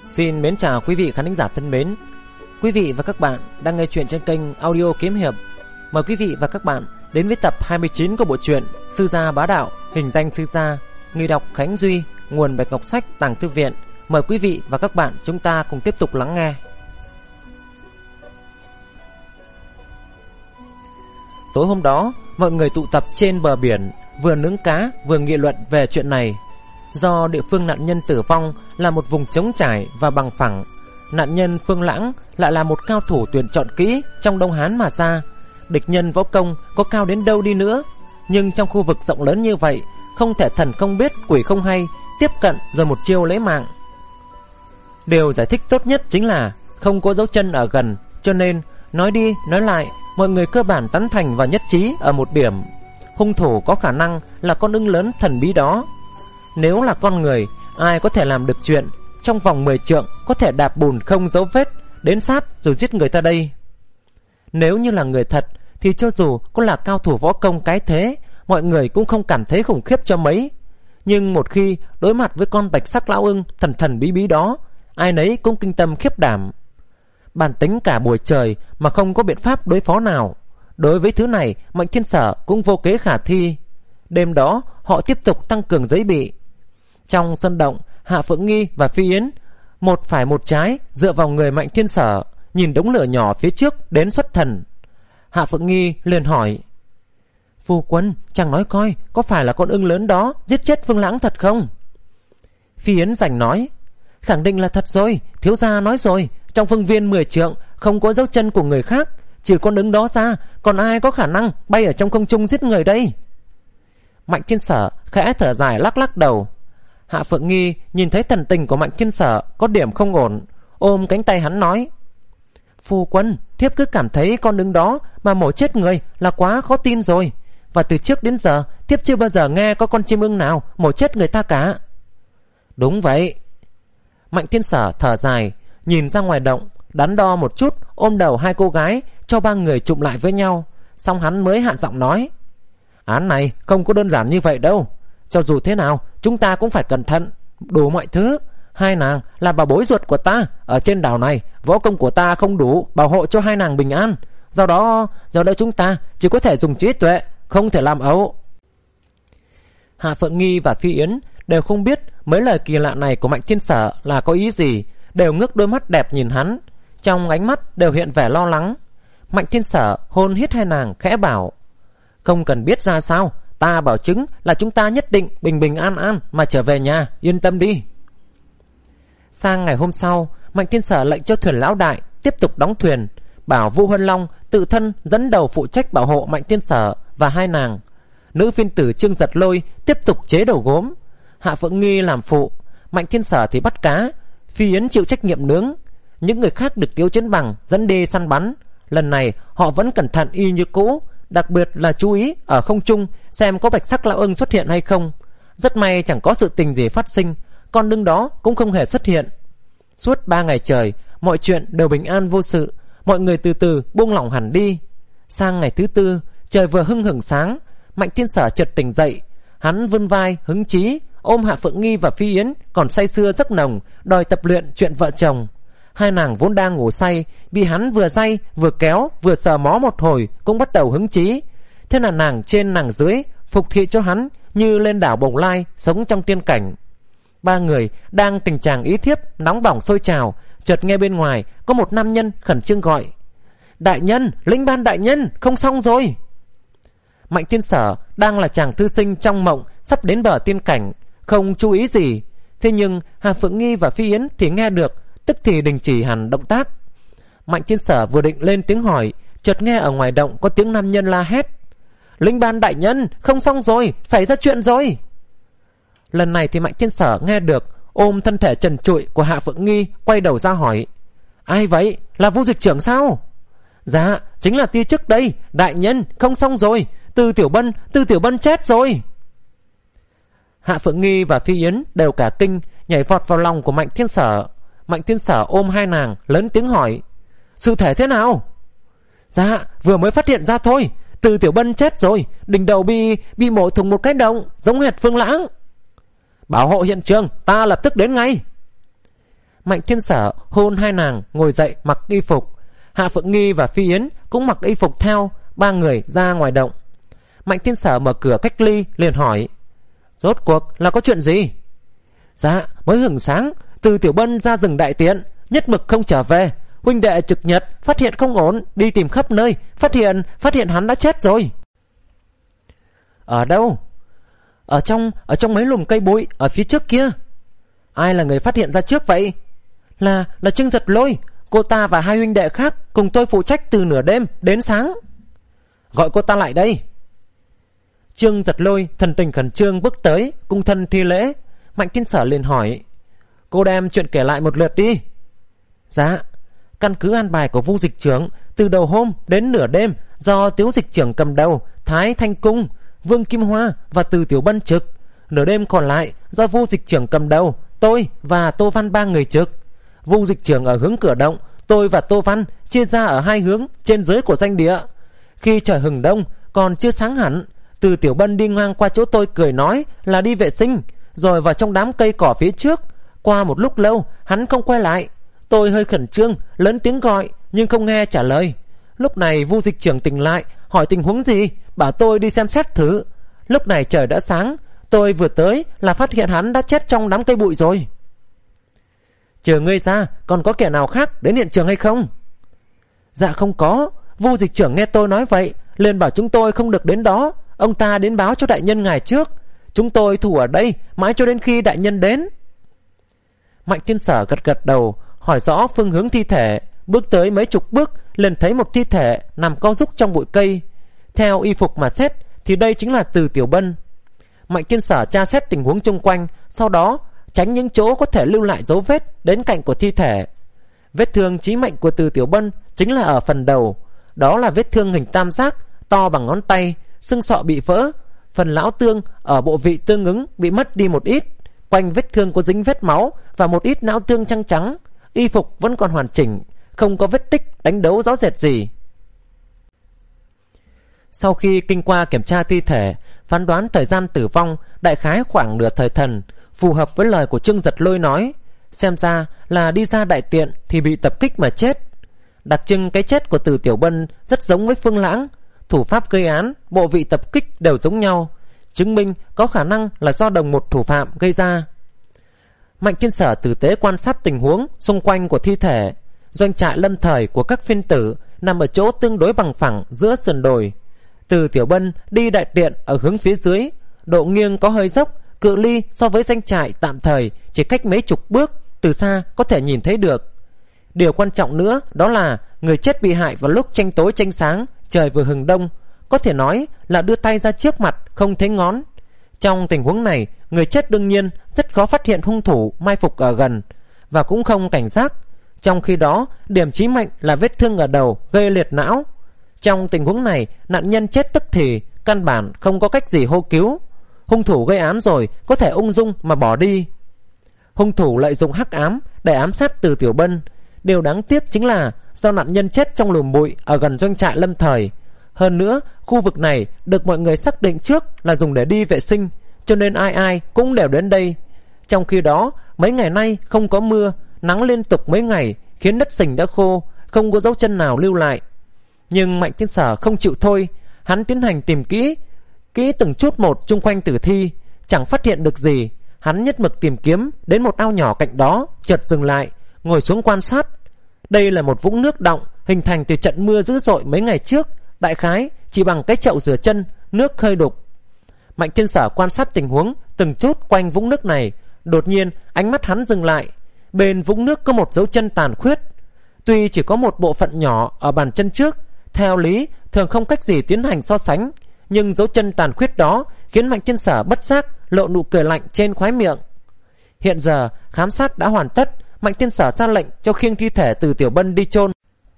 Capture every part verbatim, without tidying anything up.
Xin mến chào quý vị khán thính giả thân mến. Quý vị và các bạn đang nghe chuyện trên kênh audio Kiếm Hiệp. Mời quý vị và các bạn đến với tập hai mươi chín của bộ truyện Sư Gia Bá Đạo, hình danh Sư Gia. Người đọc Khánh Duy, nguồn Bạch Ngọc Sách, Tàng Thư Viện. Mời quý vị và các bạn chúng ta cùng tiếp tục lắng nghe. Tối hôm đó, mọi người tụ tập trên bờ biển, vừa nướng cá vừa nghị luận về chuyện này. Do địa phương nạn nhân tử vong là một vùng trống trải và bằng phẳng, nạn nhân Phương Lãng lại là một cao thủ tuyển chọn kỹ trong Đông Hán mà ra. Địch nhân võ công có cao đến đâu đi nữa, nhưng trong khu vực rộng lớn như vậy, không thể thần không biết quỷ không hay tiếp cận rồi một chiêu lấy mạng. Điều giải thích tốt nhất chính là không có dấu chân ở gần, cho nên nói đi nói lại, mọi người cơ bản tán thành và nhất trí ở một điểm: hung thủ có khả năng là con ưng lớn thần bí đó. Nếu là con người, ai có thể làm được chuyện trong vòng mười trượng có thể đạp bùn không dấu vết đến sát rồi giết người ta đây? Nếu như là người thật thì cho dù có là cao thủ võ công cái thế, mọi người cũng không cảm thấy khủng khiếp cho mấy. Nhưng một khi đối mặt với con bạch sắc lão ưng thần thần bí bí đó, ai nấy cũng kinh tâm khiếp đảm. Bàn tính cả buổi trời mà không có biện pháp đối phó nào. Đối với thứ này, Mạnh Thiên Sở cũng vô kế khả thi. Đêm đó họ tiếp tục tăng cường giới bị. Trong sân động, Hạ Phượng Nghi và Phi Yến một phải một trái dựa vào người Mạnh Thiên Sở, nhìn đống lửa nhỏ phía trước đến xuất thần. Hạ Phượng Nghi liền hỏi: Phu quân, chàng nói coi, có phải là con ưng lớn đó giết chết Phương Lãng thật không? Phi Yến rành nói: Khẳng định là thật rồi, thiếu gia nói rồi, trong phương viên mười trượng không có dấu chân của người khác, trừ con ưng đó ra, còn ai có khả năng bay ở trong không trung giết người đây? Mạnh Thiên Sở khẽ thở dài lắc lắc đầu. Hạ Phượng Nghi nhìn thấy thần tình của Mạnh Thiên Sở có điểm không ổn, ôm cánh tay hắn nói: Phu quân, thiếp cứ cảm thấy con ưng đó mà mổ chết người là quá khó tin rồi, và từ trước đến giờ thiếp chưa bao giờ nghe có con chim ưng nào mổ chết người ta cả. Đúng vậy. Mạnh Thiên Sở thở dài, nhìn ra ngoài động, đắn đo một chút, ôm đầu hai cô gái cho ba người chụm lại với nhau. Xong hắn mới hạ giọng nói: Án này không có đơn giản như vậy đâu. Cho dù thế nào chúng ta cũng phải cẩn thận đủ mọi thứ. Hai nàng là bà bối ruột của ta. Ở trên đảo này võ công của ta không đủ bảo hộ cho hai nàng bình an. Do đó Do đó chúng ta chỉ có thể dùng trí tuệ, không thể làm ẩu. Hạ Phượng Nghi và Phi Yến đều không biết mấy lời kỳ lạ này của Mạnh Thiên Sở là có ý gì, đều ngước đôi mắt đẹp nhìn hắn, trong ánh mắt đều hiện vẻ lo lắng. Mạnh Thiên Sở hôn hít hai nàng khẽ bảo: Không cần biết ra sao, ta bảo chứng là chúng ta nhất định bình bình an an mà trở về nhà, yên tâm đi. Sang ngày hôm sau, Mạnh Thiên Sở lệnh cho thuyền lão đại tiếp tục đóng thuyền, bảo Vũ Huân Long tự thân dẫn đầu phụ trách bảo hộ Mạnh Thiên Sở và hai nàng. Nữ phiên tử Trương Giật Lôi tiếp tục chế đầu gốm, Hạ Phượng Nghi làm phụ, Mạnh Thiên Sở thì bắt cá, Phi Yến chịu trách nhiệm nướng. Những người khác được Tiếu Chấn Bằng dẫn đi săn bắn. Lần này họ vẫn cẩn thận y như cũ, đặc biệt là chú ý ở không trung xem có bạch sắc lão ưng xuất hiện hay không. Rất may chẳng có sự tình gì phát sinh, con ưng đó cũng không hề xuất hiện. Suốt ba ngày trời, mọi chuyện đều bình an vô sự, mọi người từ từ buông lỏng hẳn đi. Sang ngày thứ tư, trời vừa hưng hửng sáng, Mạnh Thiên Sở chợt tỉnh dậy. Hắn vươn vai hứng chí, ôm Hạ Phượng Nghi và Phi Yến còn say sưa giấc nồng, đòi tập luyện chuyện vợ chồng. Hai nàng vốn đang ngủ say, bị hắn vừa say vừa kéo vừa sờ mó một hồi cũng bắt đầu hứng chí. Thế là nàng trên nàng dưới phục thị cho hắn như lên đảo Bồng Lai, sống trong tiên cảnh. Ba người đang tình trạng ý thiếp nóng bỏng sôi trào, chợt nghe bên ngoài có một nam nhân khẩn trương gọi: Đại nhân, Linh Ban đại nhân, không xong rồi. Mạnh Thiên Sở đang là chàng thư sinh trong mộng sắp đến bờ tiên cảnh, không chú ý gì. Thế nhưng Hạ Phượng Nghi và Phi Yến thì nghe được, tức thì đình chỉ hẳn động tác. Mạnh Thiên Sở vừa định lên tiếng hỏi, chợt nghe ở ngoài động có tiếng nam nhân la hét: Linh Ban đại nhân, không xong rồi, xảy ra chuyện rồi. Lần này thì Mạnh Thiên Sở nghe được, ôm thân thể trần trụi của Hạ Phượng Nghi, quay đầu ra hỏi: Ai vậy, là Vu Dịch Trưởng sao? Dạ, chính là tia chức đây, đại nhân, không xong rồi, Từ Tiểu Bân, Từ Tiểu Bân chết rồi. Hạ Phượng Nghi và Phi Yến đều cả kinh, nhảy vọt vào lòng của Mạnh Thiên Sở. Mạnh Thiên Sở ôm hai nàng lớn tiếng hỏi: Sự thể thế nào? Dạ, vừa mới phát hiện ra thôi, Từ Tiểu Bân chết rồi, đỉnh đầu bị bị mổ thủng một cái động, giống hệt Phương Lãng. Bảo hộ hiện trường, ta lập tức đến ngay. Mạnh Thiên Sở hôn hai nàng ngồi dậy mặc y phục. Hạ Phượng Nghi và Phi Yến cũng mặc y phục theo. Ba người ra ngoài động. Mạnh Thiên Sở mở cửa cách ly liền hỏi: Rốt cuộc là có chuyện gì? Dạ mới hửng sáng, Từ Tiểu Bân ra rừng đại tiện, nhất mực không trở về. Huynh đệ trực nhật phát hiện không ổn, đi tìm khắp nơi, Phát hiện phát hiện hắn đã chết rồi. Ở đâu? Ở trong Ở trong mấy lùm cây bụi ở phía trước kia. Ai là người phát hiện ra trước vậy? Là là Trương Giật Lôi. Cô ta và hai huynh đệ khác cùng tôi phụ trách từ nửa đêm đến sáng. Gọi cô ta lại đây. Trương Giật Lôi thần tình khẩn trương bước tới, cung thân thi lễ. Mạnh Thiên Sở liền hỏi: Cô đem chuyện kể lại một lượt đi. Dạ. Căn cứ an bài của Vu dịch trưởng, từ đầu hôm đến nửa đêm do Tiếu dịch trưởng cầm đầu, Thái Thanh Cung, Vương Kim Hoa và Từ Tiểu Bân trực. Nửa đêm còn lại do Vu dịch trưởng cầm đầu, tôi và Tô Văn ba người trực. Vu dịch trưởng ở hướng cửa động, tôi và Tô Văn chia ra ở hai hướng trên dưới của doanh địa. Khi trời hừng đông còn chưa sáng hẳn, Từ Tiểu Bân đi ngang qua chỗ tôi cười nói là đi vệ sinh, rồi vào trong đám cây cỏ phía trước. Qua một lúc lâu hắn không quay lại. Tôi hơi khẩn trương lớn tiếng gọi nhưng không nghe trả lời. Lúc này Vu dịch trưởng tỉnh lại, hỏi tình huống gì, bảo tôi đi xem xét thử. Lúc này trời đã sáng, tôi vừa tới là phát hiện hắn đã chết trong đám cây bụi rồi. Chờ ngươi ra, còn có kẻ nào khác đến hiện trường hay không? Dạ không có. Vu dịch trưởng nghe tôi nói vậy liền bảo chúng tôi không được đến đó. Ông ta đến báo cho đại nhân ngài trước. Chúng tôi thủ ở đây mãi cho đến khi đại nhân đến. Mạnh Thiên Sở gật gật đầu, hỏi rõ phương hướng thi thể. Bước tới mấy chục bước liền thấy một thi thể nằm co rúc trong bụi cây. Theo y phục mà xét thì đây chính là Từ Tiểu Bân. Mạnh Thiên Sở tra xét tình huống xung quanh, sau đó tránh những chỗ có thể lưu lại dấu vết đến cạnh của thi thể. Vết thương chí mệnh của Từ Tiểu Bân chính là ở phần đầu. Đó là vết thương hình tam giác, to bằng ngón tay, xương sọ bị vỡ, phần lão tương ở bộ vị tương ứng bị mất đi một ít. Quanh vết thương có dính vết máu và một ít não tương trắng trắng. Y phục vẫn còn hoàn chỉnh, không có vết tích đánh đấu rõ rệt gì. Sau khi kinh qua kiểm tra thi thể, phán đoán thời gian tử vong đại khái khoảng nửa thời thần, phù hợp với lời của Trương Giật Lôi nói. Xem ra là đi ra đại tiện thì bị tập kích mà chết. Đặc trưng cái chết của Từ Tiểu Bân rất giống với Phương Lãng. Thủ pháp gây án, bộ vị tập kích đều giống nhau, chứng minh có khả năng là do đồng một thủ phạm gây ra. Mạnh Thiên Sở tử tế quan sát tình huống xung quanh của thi thể. Doanh trại lâm thời của các phiên tử nằm ở chỗ tương đối bằng phẳng giữa sườn đồi. Từ Tiểu Bân đi đại tiện ở hướng phía dưới, độ nghiêng có hơi dốc, cự ly so với doanh trại tạm thời chỉ cách mấy chục bước, từ xa có thể nhìn thấy được. Điều quan trọng nữa đó là người chết bị hại vào lúc tranh tối tranh sáng, trời vừa hừng đông, có thể nói là đưa tay ra trước mặt không thấy ngón. Trong tình huống này, người chết đương nhiên rất khó phát hiện hung thủ mai phục ở gần và cũng không cảnh giác. Trong khi đó, điểm chí mệnh là vết thương ở đầu gây liệt não. Trong tình huống này, nạn nhân chết tức thì, căn bản không có cách gì hô cứu. Hung thủ gây án rồi có thể ung dung mà bỏ đi. Hung thủ lợi dụng hắc ám để ám sát Từ Tiểu Bân. Điều đáng tiếc chính là do nạn nhân chết trong lùm bụi ở gần doanh trại lâm thời. Hơn nữa, khu vực này được mọi người xác định trước là dùng để đi vệ sinh, cho nên ai ai cũng đều đến đây. Trong khi đó, mấy ngày nay không có mưa, nắng liên tục mấy ngày khiến đất sình đã khô, không có dấu chân nào lưu lại. Nhưng Mạnh Thiên Sở không chịu thôi, hắn tiến hành tìm kỹ, kỹ từng chút một chung quanh tử thi, chẳng phát hiện được gì. Hắn nhất mực tìm kiếm đến một ao nhỏ cạnh đó, chợt dừng lại, ngồi xuống quan sát. Đây là một vũng nước đọng hình thành từ trận mưa dữ dội mấy ngày trước, đại khái chỉ bằng cái chậu rửa chân, nước hơi đục. Mạnh Thiên Sở quan sát tình huống từng chút quanh vũng nước này, đột nhiên ánh mắt hắn dừng lại. Bên vũng nước có một dấu chân tàn khuyết. Tuy chỉ có một bộ phận nhỏ ở bàn chân trước, theo lý thường không cách gì tiến hành so sánh, nhưng dấu chân tàn khuyết đó khiến Mạnh Thiên Sở bất giác lộ nụ cười lạnh trên khóe miệng. Hiện giờ khám sát đã hoàn tất, Mạnh Thiên Sở ra lệnh cho khiêng thi thể Từ Tiểu Bân đi chôn.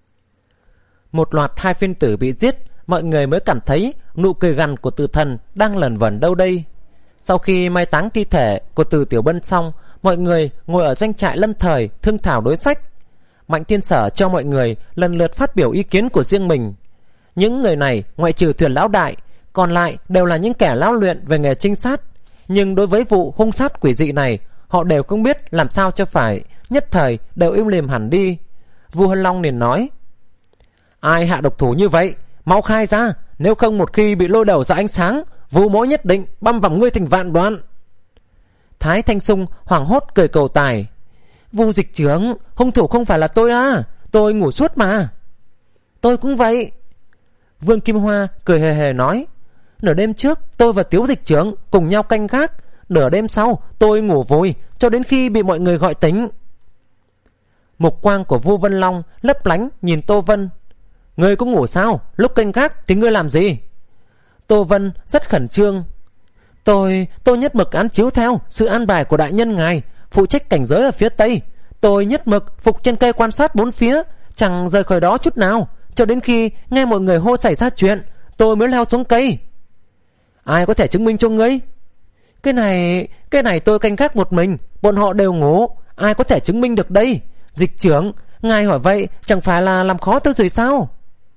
Một loạt hai phiên tử bị giết, mọi người mới cảm thấy nụ cười gằn của Từ Thần đang lẩn vẩn đâu đây. Sau khi mai táng thi thể của Từ Tiểu Bân xong, mọi người ngồi ở doanh trại lâm thời thương thảo đối sách. Mạnh Thiên Sở cho mọi người lần lượt phát biểu ý kiến của riêng mình. Những người này ngoại trừ Thuyền lão đại, còn lại đều là những kẻ lão luyện về nghề trinh sát. Nhưng đối với vụ hung sát quỷ dị này, họ đều không biết làm sao cho phải, nhất thời đều im lìm hẳn đi. Vu Hân Long liền nói: Ai hạ độc thủ như vậy, mau khai ra, nếu không một khi bị lôi đầu ra ánh sáng, Vu mỗ nhất định băm vằm ngươi thành vạn đoạn. Thái Thanh Sung hoảng hốt cười cầu tài: Vu dịch trưởng, hung thủ không phải là tôi à, tôi ngủ suốt mà. Tôi cũng vậy. Vương Kim Hoa cười hề hề nói: Nửa đêm trước tôi và Tiếu dịch trưởng cùng nhau canh gác, nửa đêm sau tôi ngủ vùi cho đến khi bị mọi người gọi tỉnh. Mục quang của Vu Vân Long lấp lánh nhìn Tô Vân: Ngươi cũng ngủ sao? Lúc canh gác thì ngươi làm gì? Tô Vân rất khẩn trương: Tôi, tôi nhất mực án chiếu theo sự an bài của đại nhân ngài, phụ trách cảnh giới ở phía tây. Tôi nhất mực phục trên cây quan sát bốn phía, chẳng rời khỏi đó chút nào, cho đến khi nghe mọi người hô xảy ra chuyện, tôi mới leo xuống cây. Ai có thể chứng minh cho ngươi? Cái này, cái này tôi canh gác một mình, bọn họ đều ngủ, ai có thể chứng minh được đây? Dịch trưởng, ngài hỏi vậy chẳng phải là làm khó tôi rồi sao?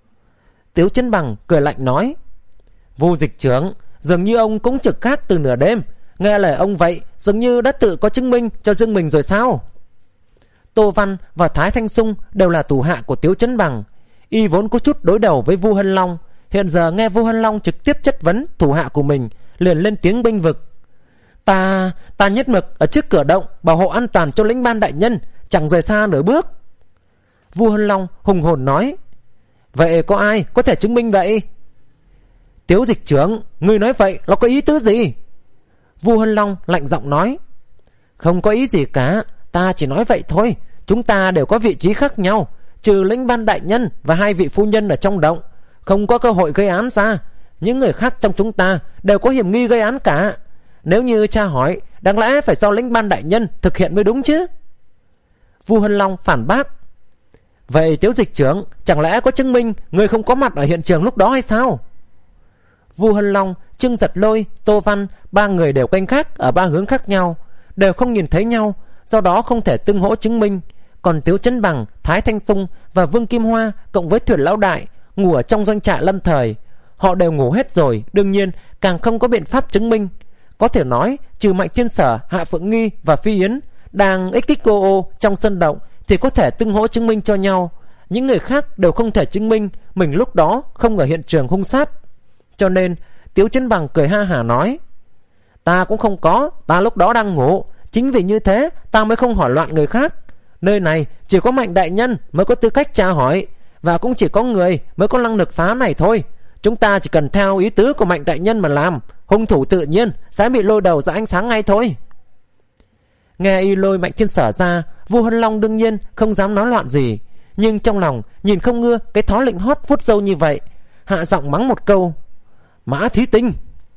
Tiếu Chân Bằng cười lạnh nói: Vu dịch trưởng, dường như ông cũng trực gác từ nửa đêm, nghe lời ông vậy dường như đã tự có chứng minh cho riêng mình rồi sao? Tô Văn và Thái Thanh Sung đều là thủ hạ của Tiếu Chân Bằng, y vốn có chút đối đầu với Vu Hân Long, hiện giờ nghe Vu Hân Long trực tiếp chất vấn thủ hạ của mình, liền lên tiếng bênh vực: Ta, ta nhất mực ở trước cửa động bảo hộ an toàn cho lĩnh ban đại nhân, chẳng rời xa nửa bước. Vu Hân Long hùng hồn nói: Vậy có ai có thể chứng minh vậy? Tiếu dịch trưởng, ngươi nói vậy nó có ý tứ gì? Vu Hân Long lạnh giọng nói: Không có ý gì cả, ta chỉ nói vậy thôi. Chúng ta đều có vị trí khác nhau, trừ lĩnh ban đại nhân và hai vị phu nhân ở trong động, không có cơ hội gây án ra. Những người khác trong chúng ta đều có hiểm nghi gây án cả. Nếu như cha hỏi, đáng lẽ phải do lĩnh ban đại nhân thực hiện mới đúng chứ? Vu Hân Long phản bác: Vậy Tiếu dịch trưởng, chẳng lẽ có chứng minh người không có mặt ở hiện trường lúc đó hay sao? Vu Hân Long, Trương Giật Lôi, Tô Văn, ba người đều canh gác ở ba hướng khác nhau, đều không nhìn thấy nhau, do đó không thể tương hỗ chứng minh. Còn Tiếu Chân Bằng, Thái Thanh Sung và Vương Kim Hoa cộng với Thuyền Lão Đại ngủ ở trong doanh trại lâm thời, họ đều ngủ hết rồi, đương nhiên càng không có biện pháp chứng minh. Có thể nói trừ Mạnh Thiên Sở, Hạ Phượng Nghi và Phi Yến đang ích kích cô ô trong sân động thì có thể tương hỗ chứng minh cho nhau. Những người khác đều không thể chứng minh mình lúc đó không ở hiện trường hung sát. Cho nên Tiếu Chân Bằng cười ha hả nói: Ta cũng không có, ta lúc đó đang ngủ. Chính vì như thế ta mới không hỏi loạn người khác. Nơi này chỉ có Mạnh đại nhân mới có tư cách tra hỏi, và cũng chỉ có người mới có năng lực phá này thôi. Chúng ta chỉ cần theo ý tứ của Mạnh đại nhân mà làm, hung thủ tự nhiên sẽ bị lôi đầu ra ánh sáng ngay thôi. Nghe y lôi Mạnh Thiên Sở ra, Vu Hân Long đương nhiên không dám nói loạn gì, nhưng trong lòng nhìn không ngưa cái thó lệnh hót vuốt râu như vậy, hạ giọng mắng một câu: Mã Thí Tinh.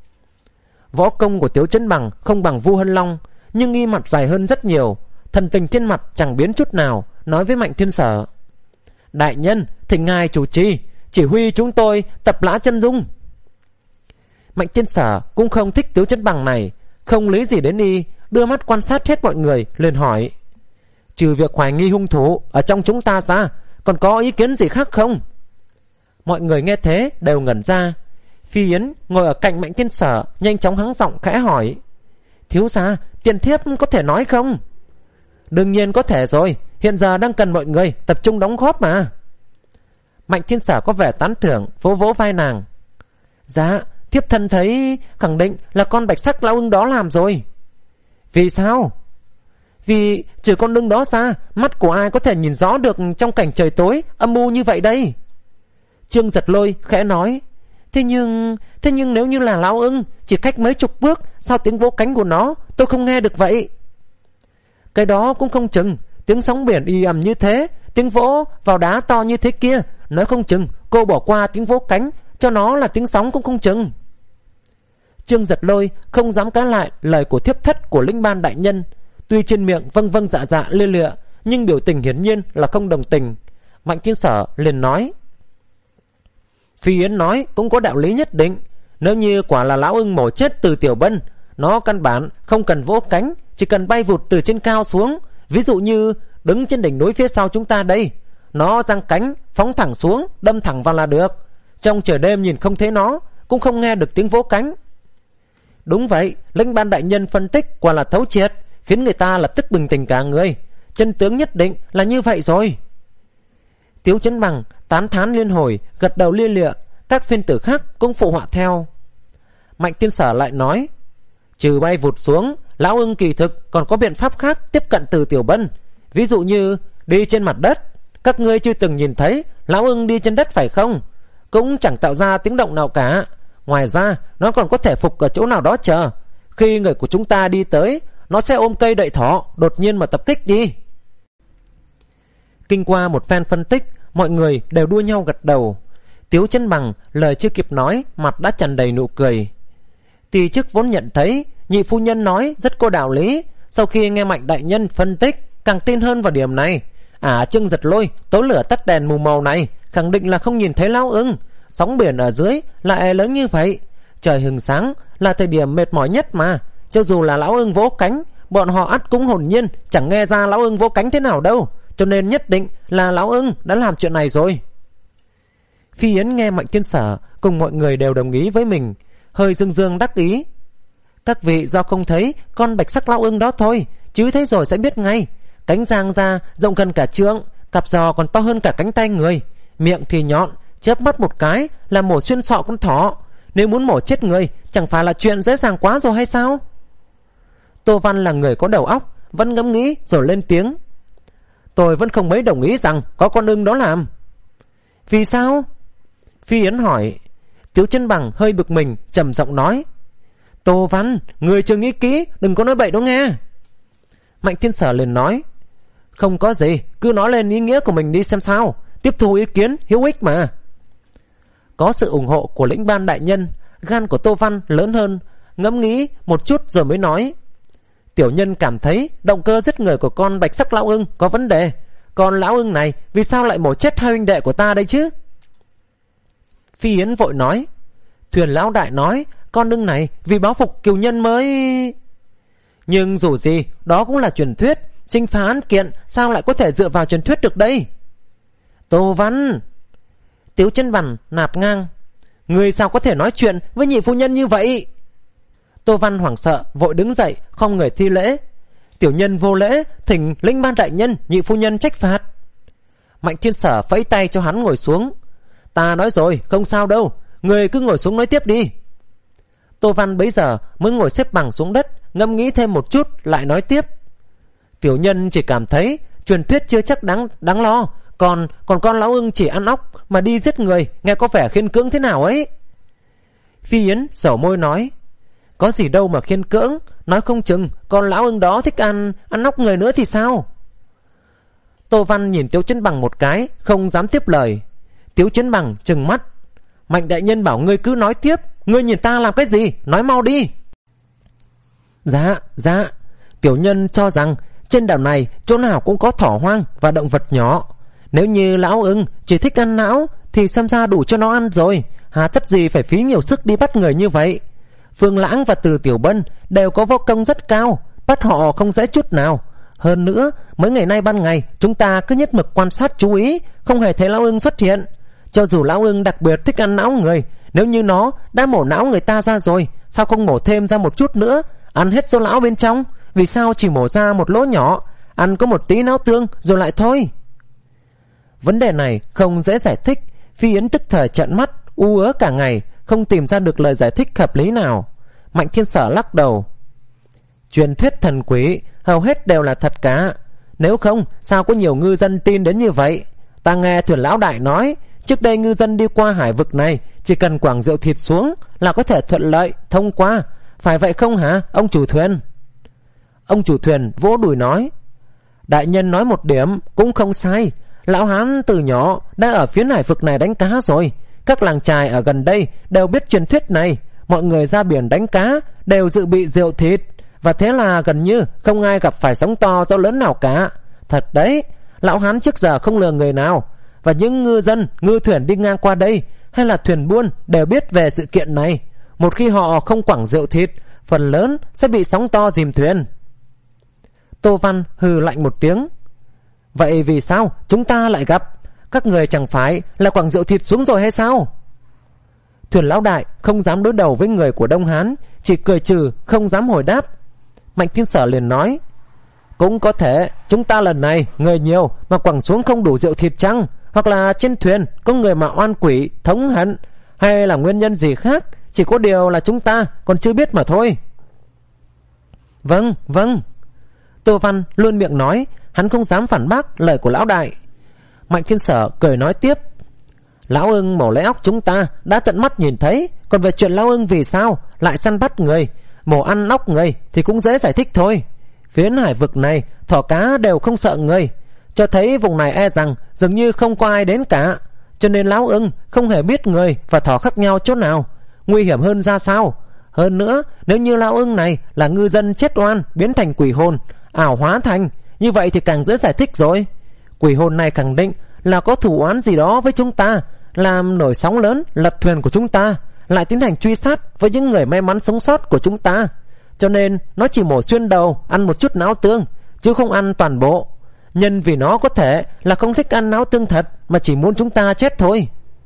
Võ công của Tiếu Chân Bằng không bằng Vu Hân Long, nhưng y mặt dài hơn rất nhiều, thần tình trên mặt chẳng biến chút nào, nói với Mạnh Thiên Sở: Đại nhân, thỉnh ngài chủ trì, chỉ huy chúng tôi tập Lã Chân Dung. Mạnh Thiên Sở cũng không thích Tiếu Chân Bằng này, không lý gì đến y, đưa mắt quan sát hết mọi người, liền hỏi: Trừ việc hoài nghi hung thủ ở trong chúng ta ra, còn có ý kiến gì khác không? Mọi người nghe thế đều ngẩn ra. Phi Yến ngồi ở cạnh Mạnh Thiên Sở nhanh chóng hắng giọng khẽ hỏi: Thiếu gia, tiền thiếp có thể nói không? Đương nhiên có thể rồi, hiện giờ đang cần mọi người tập trung đóng góp mà. Mạnh Thiên Sở có vẻ tán thưởng, vỗ vỗ vai nàng: Dạ, thiếp thân thấy khẳng định là con bạch sắc lão ưng đó làm rồi. Vì sao? Vì trừ con ưng đó ra, mắt của ai có thể nhìn rõ được trong cảnh trời tối âm u như vậy đây? Trương Giật Lôi khẽ nói: Thế nhưng, thế nhưng nếu như là lão ưng, chỉ cách mấy chục bước, sao tiếng vỗ cánh của nó tôi không nghe được vậy? Cái đó cũng không chừng, tiếng sóng biển y ầm như thế, tiếng vỗ vào đá to như thế kia, nói không chừng cô bỏ qua tiếng vỗ cánh cho nó là tiếng sóng cũng không chừng. Trương Giật Lôi không dám cãi lại lời của thiếp thất của linh ban đại nhân, tuy trên miệng vâng vâng dạ dạ lia lịa, nhưng biểu tình hiển nhiên là không đồng tình. Mạnh Thiên Sở liền nói: Phi Yến nói cũng có đạo lý nhất định. Nếu như quả là lão ưng mổ chết từ Tiểu Bân, nó căn bản không cần vỗ cánh, chỉ cần bay vụt từ trên cao xuống. Ví dụ như đứng trên đỉnh núi phía sau chúng ta đây, nó giang cánh phóng thẳng xuống, đâm thẳng vào là được. Trong trời đêm nhìn không thấy nó, cũng không nghe được tiếng vỗ cánh. Đúng vậy, lãnh ban đại nhân phân tích quả là thấu triệt, khiến người ta lập tức bình tĩnh cả người. chân tướng nhất định là như vậy rồi. Tiếu Chấn Bằng tán thán liên hồi, gật đầu lia lịa. Các phiên tử khác cũng phụ họa theo. Mạnh Thiên Sở lại nói, trừ bay vụt xuống, lão ưng kỳ thực còn có biện pháp khác tiếp cận Từ Tiểu Bân. Ví dụ như đi trên mặt đất. Các ngươi chưa từng nhìn thấy lão ưng đi trên đất phải không? Cũng chẳng tạo ra tiếng động nào cả. Ngoài ra nó còn có thể phục ở chỗ nào đó chờ. Khi người của chúng ta đi tới, nó sẽ ôm cây đậy thỏ, đột nhiên mà tập kích đi. Kinh qua một phen phân tích, mọi người đều đua nhau gật đầu. Tiếu Chấn Bằng lời chưa kịp nói, mặt đã tràn đầy nụ cười. Tỳ chức vốn nhận thấy nhị phu nhân nói rất có đạo lý, sau khi nghe Mạnh đại nhân phân tích, càng tin hơn vào điểm này. À, Trương Giật Lôi tố lửa tắt đèn mù màu này khẳng định là không nhìn thấy lão ưng. Sóng biển ở dưới lại lớn như vậy, trời hừng sáng là thời điểm mệt mỏi nhất mà. Cho dù là lão ưng vỗ cánh, bọn họ ắt cũng hồn nhiên chẳng nghe ra lão ưng vỗ cánh thế nào đâu. Cho nên nhất định là lão ưng đã làm chuyện này rồi. Phi Yến nghe Mạnh Thiên Sở cùng mọi người đều đồng ý với mình, hơi dương dương đắc ý. Các vị do không thấy con bạch sắc lão ưng đó thôi, chứ thấy rồi sẽ biết ngay. Cánh giang ra rộng gần cả trượng, cặp giò còn to hơn cả cánh tay người, miệng thì nhọn, chớp mắt một cái là mổ xuyên sọ con thỏ. Nếu muốn mổ chết người chẳng phải là chuyện dễ dàng quá rồi hay sao? Tô Văn là người có đầu óc, vẫn ngẫm nghĩ rồi lên tiếng. Tôi vẫn không mấy đồng ý rằng có con ưng đó làm. Vì sao? Phi Yến hỏi. Tiếu Chấn Bằng hơi bực mình, trầm giọng nói, Tô Văn, người chưa nghĩ kỹ, đừng có nói bậy đó nghe. Mạnh Thiên Sở liền nói, không có gì, cứ nói lên ý nghĩa của mình đi xem sao. Tiếp thu ý kiến hữu ích mà. Có sự ủng hộ của lĩnh ban đại nhân, gan của Tô Văn lớn hơn, ngẫm nghĩ một chút rồi mới nói, tiểu nhân cảm thấy động cơ giết người của con bạch sắc lão ưng có vấn đề. Còn lão ưng này vì sao lại mổ chết hai huynh đệ của ta đây chứ? Phi Yến vội nói, Thuyền lão đại nói con ưng này vì báo phục cừu nhân mới... Nhưng dù gì đó cũng là truyền thuyết, trinh phá án kiện sao lại có thể dựa vào truyền thuyết được đây? Tô Văn! Tiếu Chấn Bằng nạt ngang, người sao có thể nói chuyện với nhị phu nhân như vậy? Tô Văn hoảng sợ vội đứng dậy không người thi lễ. Tiểu nhân vô lễ, thỉnh lĩnh ban đại nhân nhị phu nhân trách phạt. Mạnh Thiên Sở phẩy tay cho hắn ngồi xuống. Ta nói rồi, không sao đâu, người cứ ngồi xuống nói tiếp đi. Tô Văn bấy giờ mới ngồi xếp bằng xuống đất, ngẫm nghĩ thêm một chút lại nói tiếp. Tiểu nhân chỉ cảm thấy truyền thuyết chưa chắc đáng đáng lo, còn còn con lão ưng chỉ ăn óc mà đi giết người, nghe có vẻ khiên cưỡng thế nào ấy. Phi Yến xẩu môi nói, có gì đâu mà khiên cưỡng, nói không chừng con lão ưng đó thích ăn ăn óc người nữa thì sao? Tô Văn nhìn Tiếu Chấn Bằng một cái, không dám tiếp lời. Tiếu Chấn Bằng trừng mắt, Mạnh đại nhân bảo ngươi cứ nói tiếp, ngươi nhìn ta làm cái gì, nói mau đi. Dạ, dạ, tiểu nhân cho rằng trên đảo này chỗ nào cũng có thỏ hoang và động vật nhỏ. Nếu như lão ưng chỉ thích ăn não thì xem ra đủ cho nó ăn rồi, hà tất gì phải phí nhiều sức đi bắt người như vậy. Phương Lãng và Từ Tiểu Bân đều có võ công rất cao, bắt họ không dễ chút nào. Hơn nữa, mấy ngày nay ban ngày chúng ta cứ nhất mực quan sát chú ý, không hề thấy lão ưng xuất hiện. Cho dù lão ưng đặc biệt thích ăn não người, nếu như nó đã mổ não người ta ra rồi, sao không mổ thêm ra một chút nữa, ăn hết số lão bên trong? Vì sao chỉ mổ ra một lỗ nhỏ, ăn có một tí não tương rồi lại thôi? Vấn đề này không dễ giải thích. Phi Yến tức thời trợn mắt u ớ cả ngày, không tìm ra được lời giải thích hợp lý nào. Mạnh Thiên Sở lắc đầu. Truyền thuyết thần quỷ hầu hết đều là thật cả, nếu không sao có nhiều ngư dân tin đến như vậy. Ta nghe Thuyền lão đại nói, trước đây ngư dân đi qua hải vực này chỉ cần quảng rượu thịt xuống là có thể thuận lợi thông qua, phải vậy không hả ông chủ thuyền? Ông chủ thuyền vỗ đùi nói, đại nhân nói một điểm cũng không sai. Lão hán từ nhỏ đã ở phía hải vực này đánh cá rồi. Các làng chài ở gần đây đều biết truyền thuyết này. Mọi người ra biển đánh cá đều dự bị rượu thịt, và thế là gần như không ai gặp phải sóng to gió lớn nào cả. Thật đấy, lão hán trước giờ không lừa người nào. Và những ngư dân, ngư thuyền đi ngang qua đây hay là thuyền buôn đều biết về sự kiện này. Một khi họ không quẳng rượu thịt, phần lớn sẽ bị sóng to dìm thuyền. Tô Văn hừ lạnh một tiếng. Vậy vì sao chúng ta lại gặp? Các người chẳng phải là quẳng rượu thịt xuống rồi hay sao? Thuyền lão đại không dám đối đầu với người của Đông Hán, chỉ cười trừ không dám hồi đáp. Mạnh Thiên Sở liền nói, Cũng có thể chúng ta lần này người nhiều mà quẳng xuống không đủ rượu thịt chăng? Hoặc là trên thuyền có người mà oan quỷ thống hận, hay là nguyên nhân gì khác? Chỉ có điều là chúng ta còn chưa biết mà thôi. Vâng, vâng. Tô Văn luôn miệng nói, hắn không dám phản bác lời của lão đại. Mạnh Thiên Sở cười nói tiếp, lão ưng mổ lấy óc chúng ta đã tận mắt nhìn thấy, còn về chuyện lão ưng vì sao lại săn bắt người, mổ ăn óc người thì cũng dễ giải thích thôi. Phiến hải vực này thỏ cá đều không sợ người, cho thấy vùng này e rằng dường như không có ai đến cả, cho nên lão ưng không hề biết người và thỏ khác nhau chỗ nào, nguy hiểm hơn ra sao. Hơn nữa, nếu như lão ưng này là ngư dân chết oan biến thành quỷ hồn, ảo hóa thành, như vậy thì càng dễ giải thích rồi. Quỷ hồn này khẳng định là có thủ oán gì đó với chúng ta, làm nổi sóng lớn lật thuyền của chúng ta, lại tiến hành truy sát với những người may mắn sống sót của chúng ta. Cho nên nó chỉ mổ xuyên đầu, ăn một chút não tương, chứ không ăn toàn bộ. Nhân vì nó có thể là không thích ăn não tương thật, mà chỉ muốn chúng ta chết thôi.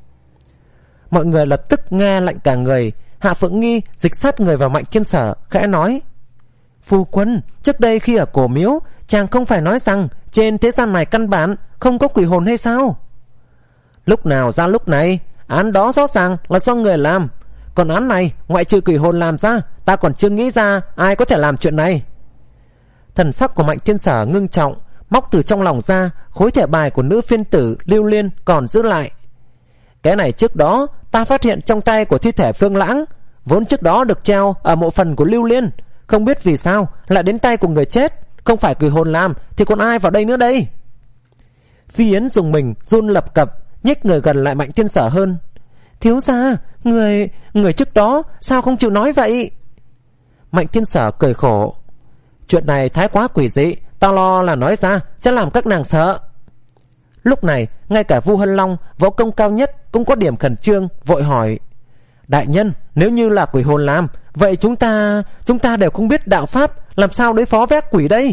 Mọi người lập tức nghe lạnh cả người. Hạ Phượng Nghi dịch sát người vào Mạnh Thiên Sở, khẽ nói, phu quân, trước đây khi ở cổ miếu, chàng không phải nói rằng trên thế gian này căn bản không có quỷ hồn hay sao? Lúc nào ra lúc này, án đó rõ ràng là do người làm. Còn án này ngoại trừ quỷ hồn làm ra, ta còn chưa nghĩ ra ai có thể làm chuyện này. Thần sắc của Mạnh Thiên Sở ngưng trọng, móc từ trong lòng ra khối thẻ bài của nữ phiên tử Lưu Liên còn giữ lại. Cái này trước đó ta phát hiện trong tay của thi thể Phương Lãng, vốn trước đó được treo ở mộ phần của Lưu Liên, không biết vì sao lại đến tay của người chết. Không phải quỷ hồn làm thì còn ai vào đây nữa đây? Phi Yến dùng mình run lập cập, nhích người gần lại Mạnh Thiên Sở hơn. Thiếu gia, người người trước đó sao không chịu nói vậy? Mạnh Thiên Sở cười khổ, chuyện này thái quá quỷ dị, tao lo là nói ra sẽ làm các nàng sợ. Lúc này ngay cả Vu Hân Long, võ công cao nhất, cũng có điểm khẩn trương, vội hỏi, đại nhân, nếu như là quỷ hồn làm, vậy chúng ta chúng ta đều không biết đạo pháp, làm sao đối phó với ác quỷ đây?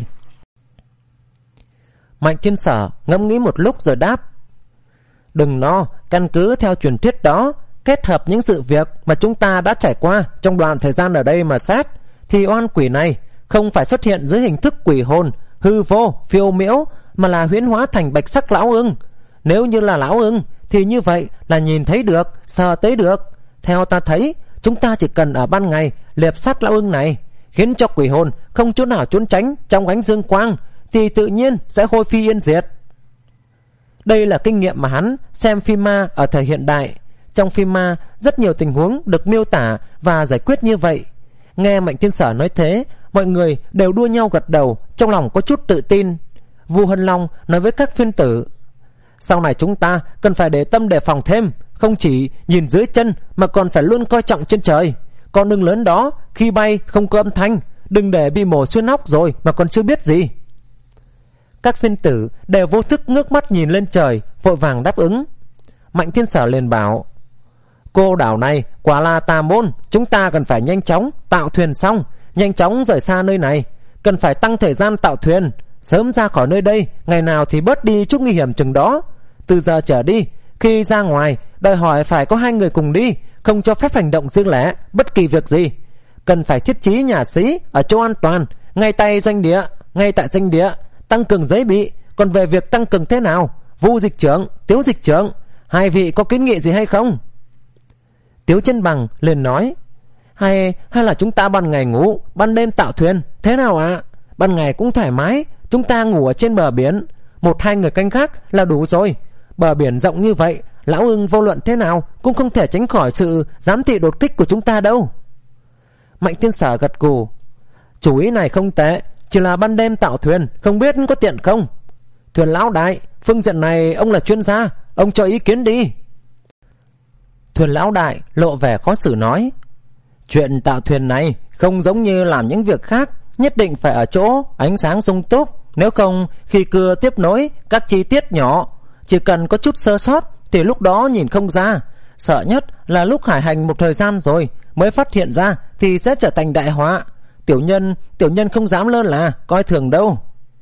Mạnh Thiên Sở ngẫm nghĩ một lúc rồi đáp, đừng lo, căn cứ theo truyền thuyết đó, kết hợp những sự việc mà chúng ta đã trải qua trong đoạn thời gian ở đây mà xét, thì oan quỷ này không phải xuất hiện dưới hình thức quỷ hồn hư vô phiêu miễu, mà là huyễn hóa thành bạch sắc lão ưng. Nếu như là lão ưng thì như vậy là nhìn thấy được, sờ tới được. Theo ta thấy, chúng ta chỉ cần ở ban ngày liệp sát lão ưng này, khiến cho quỷ hồn không chỗ nào trốn tránh trong ánh dương quang, thì tự nhiên sẽ hôi phi yên diệt. Đây là kinh nghiệm mà hắn xem phim ma ở thời hiện đại. Trong phim ma rất nhiều tình huống được miêu tả và giải quyết như vậy. Nghe Mạnh Thiên Sở nói thế, mọi người đều đua nhau gật đầu, trong lòng có chút tự tin. Vu Hân Long nói với các phiên tử, sau này chúng ta cần phải để tâm đề phòng thêm, không chỉ nhìn dưới chân mà còn phải luôn coi trọng trên trời. Con ưng lớn đó khi bay không có âm thanh, đừng để bị mổ xuyên óc rồi mà còn chưa biết gì. Các phiên tử đều vô thức ngước mắt nhìn lên trời, vội vàng đáp ứng. Mạnh Thiên Sở liền bảo, cô đảo này quả là tà môn, chúng ta cần phải nhanh chóng tạo thuyền xong, nhanh chóng rời xa nơi này, cần phải tăng thời gian tạo thuyền, sớm ra khỏi nơi đây, ngày nào thì bớt đi chút nguy hiểm chừng đó. Từ giờ trở đi, khi ra ngoài đòi hỏi phải có hai người cùng đi, không cho phép hành động riêng lẻ bất kỳ việc gì. Cần phải thiết trí nhà sĩ ở chỗ an toàn, ngay tại doanh địa, ngay tại doanh địa, tăng cường giấy bị. Còn về việc tăng cường thế nào, Vu dịch trưởng, Tiếu dịch trưởng, hai vị có kiến nghị gì hay không? Tiếu Chân Bằng liền nói, hay hay là chúng ta ban ngày ngủ, ban đêm tạo thuyền, thế nào ạ? À? Ban ngày cũng thoải mái, chúng ta ngủ ở trên bờ biển, một hai người canh gác là đủ rồi. Bờ biển rộng như vậy, lão ưng vô luận thế nào cũng không thể tránh khỏi sự giám thị đột kích của chúng ta đâu. Mạnh Thiên Sở gật gù, chủ ý này không tệ, chỉ là ban đêm tạo thuyền, không biết có tiện không? Thuyền lão đại, phương diện này ông là chuyên gia, ông cho ý kiến đi. Thuyền lão đại lộ vẻ khó xử nói, chuyện tạo thuyền này không giống như làm những việc khác, nhất định phải ở chỗ ánh sáng sung túc, nếu không khi cưa tiếp nối các chi tiết nhỏ, chỉ cần có chút sơ sót thì lúc đó nhìn không ra. Sợ nhất là lúc hải hành một thời gian rồi mới phát hiện ra thì sẽ trở thành đại họa. Tiểu nhân Tiểu nhân không dám lơ là coi thường đâu.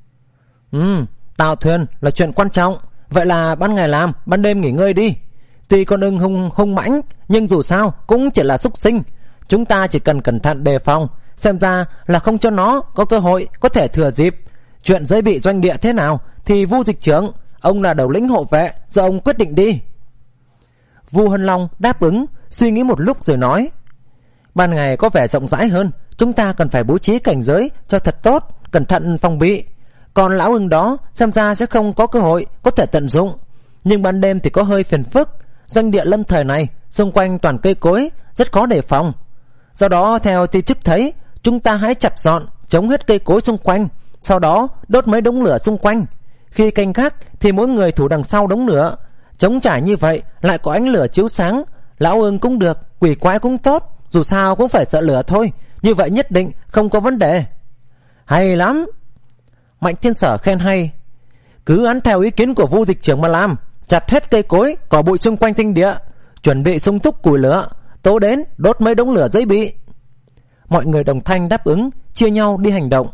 Ừ, tạo thuyền là chuyện quan trọng, vậy là ban ngày làm, ban đêm nghỉ ngơi đi. Tuy con ưng hung hung mãnh, nhưng dù sao cũng chỉ là súc sinh, chúng ta chỉ cần cẩn thận đề phòng, xem ra là không cho nó có cơ hội có thể thừa dịp. Chuyện giới bị doanh địa thế nào thì Vu dịch trưởng, ông là đầu lĩnh hộ vệ, do ông quyết định đi. Vu Hân Long đáp ứng, suy nghĩ một lúc rồi nói: Ban ngày có vẻ rộng rãi hơn, chúng ta cần phải bố trí cảnh giới cho thật tốt, cẩn thận phòng bị. Còn lão ưng đó xem ra sẽ không có cơ hội có thể tận dụng. Nhưng ban đêm thì có hơi phiền phức. Doanh địa lâm thời này xung quanh toàn cây cối, rất khó đề phòng. Do đó theo ti chức thấy, chúng ta hãy chặt dọn, chống hết cây cối xung quanh, sau đó đốt mấy đống lửa xung quanh. Khi canh gác thì mỗi người thủ đằng sau đống lửa. Trống trải như vậy lại có ánh lửa chiếu sáng, lão ưng cũng được, quỷ quái cũng tốt, dù sao cũng phải sợ lửa thôi. Như vậy nhất định không có vấn đề. Hay lắm. Mạnh Thiên Sở khen hay. Cứ ăn theo ý kiến của Vu dịch trưởng mà làm. Chặt hết cây cối, cỏ bụi xung quanh doanh địa, chuẩn bị sung túc củi lửa, tối đến đốt mấy đống lửa dễ bị. Mọi người đồng thanh đáp ứng, chia nhau đi hành động.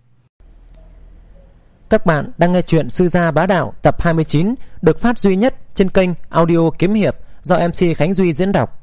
Các bạn đang nghe chuyện Sư Gia Bá Đạo tập hai mươi chín, được phát duy nhất trên kênh Audio Kiếm Hiệp do em xê Khánh Duy diễn đọc.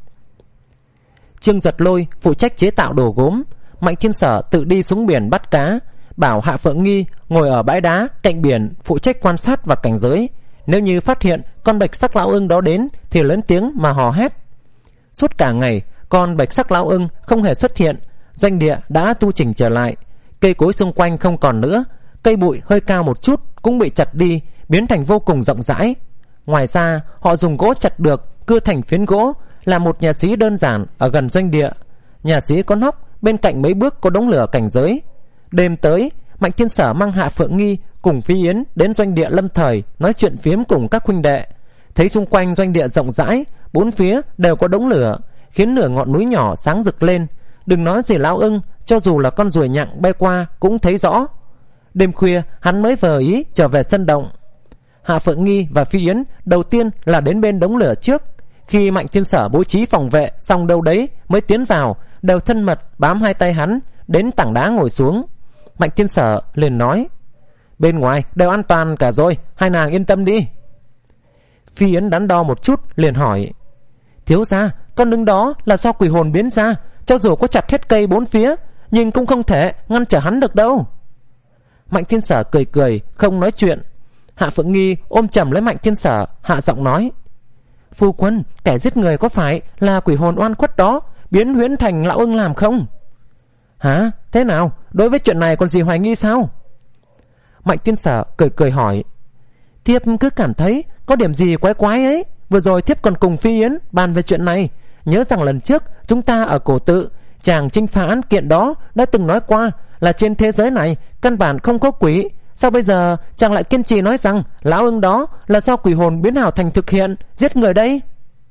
Trương Giật Lôi phụ trách chế tạo đồ gốm, Mạnh Thiên Sở tự đi xuống biển bắt cá, bảo Hạ Phượng Nghi ngồi ở bãi đá cạnh biển phụ trách quan sát và cảnh giới. Nếu như phát hiện con bạch sắc lão ưng đó đến thì lớn tiếng mà hò hét. Suốt cả ngày con bạch sắc lão ưng không hề xuất hiện. Doanh địa đã tu chỉnh trở lại, cây cối xung quanh không còn nữa, cây bụi hơi cao một chút cũng bị chặt đi, biến thành vô cùng rộng rãi. Ngoài ra họ dùng gỗ chặt được cưa thành phiến gỗ, là một nhà xí đơn giản ở gần doanh địa. Nhà xí có nóc, bên cạnh mấy bước có đống lửa cảnh giới. Đêm tới, Mạnh Thiên Sở mang Hạ Phượng Nghi cùng Phi Yến đến doanh địa lâm thời nói chuyện phiếm cùng các huynh đệ. Thấy xung quanh doanh địa rộng rãi, bốn phía đều có đống lửa, khiến nửa ngọn núi nhỏ sáng rực lên. Đừng nói gì lão ưng, cho dù là con ruồi nhặng bay qua cũng thấy rõ. Đêm khuya hắn mới vờ ý trở về sân động. Hạ Phượng Nghi và Phi Yến đầu tiên là đến bên đống lửa trước. Khi Mạnh Thiên Sở bố trí phòng vệ xong đâu đấy mới tiến vào, đều thân mật bám hai tay hắn đến tảng đá ngồi xuống. Mạnh Thiên Sở liền nói: Bên ngoài đều an toàn cả rồi, hai nàng yên tâm đi. Phi Yến đắn đo một chút liền hỏi: Thiếu gia, con đứng đó là do quỷ hồn biến ra, cho dù có chặt hết cây bốn phía nhưng cũng không thể ngăn trở hắn được đâu. Mạnh Thiên Sở cười cười không nói chuyện. Hạ Phượng Nghi ôm chầm lấy Mạnh Thiên Sở, hạ giọng nói: Phu quân, kẻ giết người có phải là quỷ hồn oan khuất đó biến huyễn thành lão ưng làm không? Hả? Thế nào? Đối với chuyện này còn gì hoài nghi sao? Mạnh Thiên Sở cười cười hỏi: Thiếp cứ cảm thấy có điểm gì quái quái ấy. Vừa rồi thiếp còn cùng Phi Yến bàn về chuyện này. Nhớ rằng lần trước chúng ta ở cổ tự, chàng trinh phá án kiện đó đã từng nói qua là trên thế giới này căn bản không có quỷ. Sao bây giờ chàng lại kiên trì nói rằng lão ưng đó là do quỷ hồn biến ảo thành thực hiện giết người đây?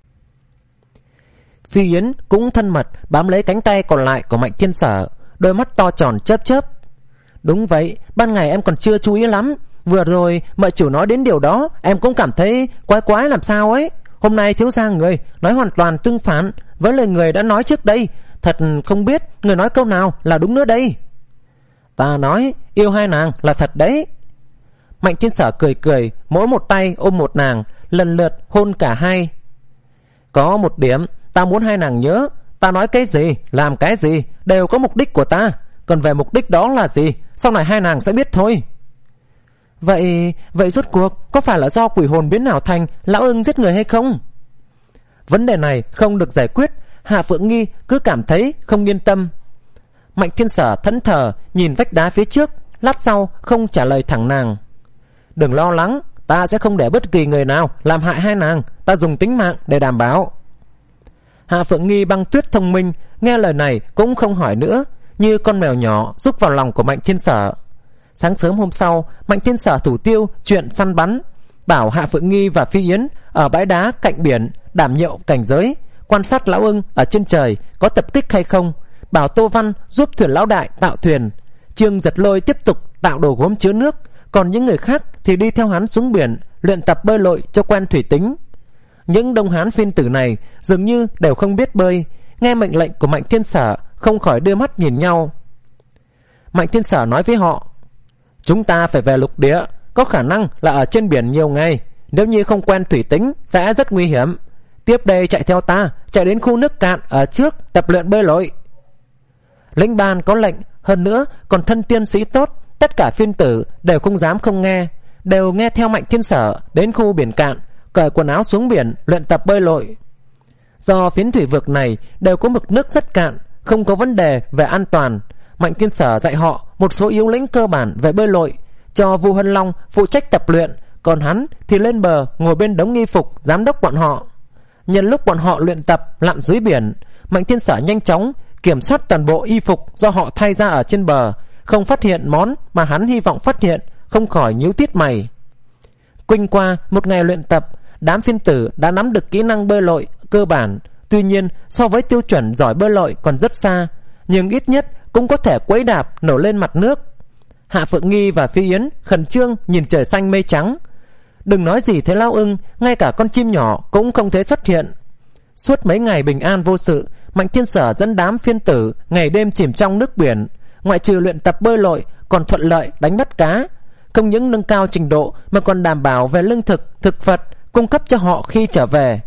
Phi Yến cũng thân mật bám lấy cánh tay còn lại của Mạnh Thiên Sở, đôi mắt to tròn chớp chớp. Đúng vậy, ban ngày em còn chưa chú ý lắm. Vừa rồi mợ chủ nói đến điều đó, em cũng cảm thấy quái quái làm sao ấy. Hôm nay thiếu gia người nói hoàn toàn tương phản với lời người đã nói trước đây. Thật không biết người nói câu nào là đúng nữa đây. Ta nói yêu hai nàng là thật đấy. Mạnh Thiên Sở cười cười, mỗi một tay ôm một nàng, lần lượt hôn cả hai. Có một điểm ta muốn hai nàng nhớ, ta nói cái gì, làm cái gì đều có mục đích của ta. Còn về mục đích đó là gì, sau này hai nàng sẽ biết thôi. Vậy Vậy rốt cuộc có phải là do quỷ hồn biến ảo thành lão ưng giết người hay không? Vấn đề này không được giải quyết, Hạ Phượng Nghi cứ cảm thấy không yên tâm. Mạnh Thiên Sở thẫn thờ nhìn vách đá phía trước, lát sau không trả lời thẳng nàng. Đừng lo lắng, ta sẽ không để bất kỳ người nào làm hại hai nàng, ta dùng tính mạng để đảm bảo. Hạ Phượng Nghi băng tuyết thông minh, nghe lời này cũng không hỏi nữa, như con mèo nhỏ rúc vào lòng của Mạnh Thiên Sở. Sáng sớm hôm sau, Mạnh Thiên Sở thủ tiêu chuyện săn bắn, bảo Hạ Phượng Nghi và Phi Yến ở bãi đá cạnh biển đảm nhiệm cảnh giới, quan sát lão ưng ở trên trời có tập kích hay không, bảo Tô Văn giúp thuyền lão đại tạo thuyền. Trương Giật Lôi tiếp tục tạo đồ gốm chứa nước, còn những người khác thì đi theo hắn xuống biển luyện tập bơi lội cho quen thủy tính. Những Đông Hán phiên tử này dường như đều không biết bơi, nghe mệnh lệnh của Mạnh Thiên Sở không khỏi đưa mắt nhìn nhau. Mạnh Thiên Sở nói với họ: Chúng ta phải về lục địa, có khả năng là ở trên biển nhiều ngày, nếu như không quen thủy tính sẽ rất nguy hiểm. Tiếp đây chạy theo ta, chạy đến khu nước cạn ở trước tập luyện bơi lội. Lĩnh Ban có lệnh, hơn nữa còn thân tiên sĩ tốt, tất cả phiên tử đều không dám không nghe, đều nghe theo Mạnh Thiên Sở đến khu biển cạn, cởi quần áo xuống biển luyện tập bơi lội. Do phiến thủy vực này đều có mực nước rất cạn, không có vấn đề về an toàn, Mạnh Thiên Sở dạy họ một số yếu lĩnh cơ bản về bơi lội, cho Vu Hân Long phụ trách tập luyện, còn hắn thì lên bờ ngồi bên đống nghi phục giám đốc bọn họ. Nhân lúc bọn họ luyện tập lặn dưới biển, Mạnh Thiên Sở nhanh chóng kiểm soát toàn bộ y phục do họ thay ra ở trên bờ, không phát hiện món mà hắn hy vọng phát hiện, không khỏi nhíu tít mày. Kinh qua một ngày luyện tập, đám phiên tử đã nắm được kỹ năng bơi lội cơ bản, tuy nhiên so với tiêu chuẩn giỏi bơi lội còn rất xa, nhưng ít nhất cũng có thể quẫy đạp nổi lên mặt nước. Hạ Phượng Nghi và Phi Yến khẩn trương nhìn trời xanh mây trắng. Đừng nói gì thấy Lão Ưng, ngay cả con chim nhỏ cũng không thấy xuất hiện. Suốt mấy ngày bình an vô sự, Mạnh Thiên Sở dẫn đám phiên tử ngày đêm chìm trong nước biển, ngoại trừ luyện tập bơi lội còn thuận lợi đánh bắt cá, không những nâng cao trình độ mà còn đảm bảo về lương thực, thực vật cung cấp cho họ khi trở về.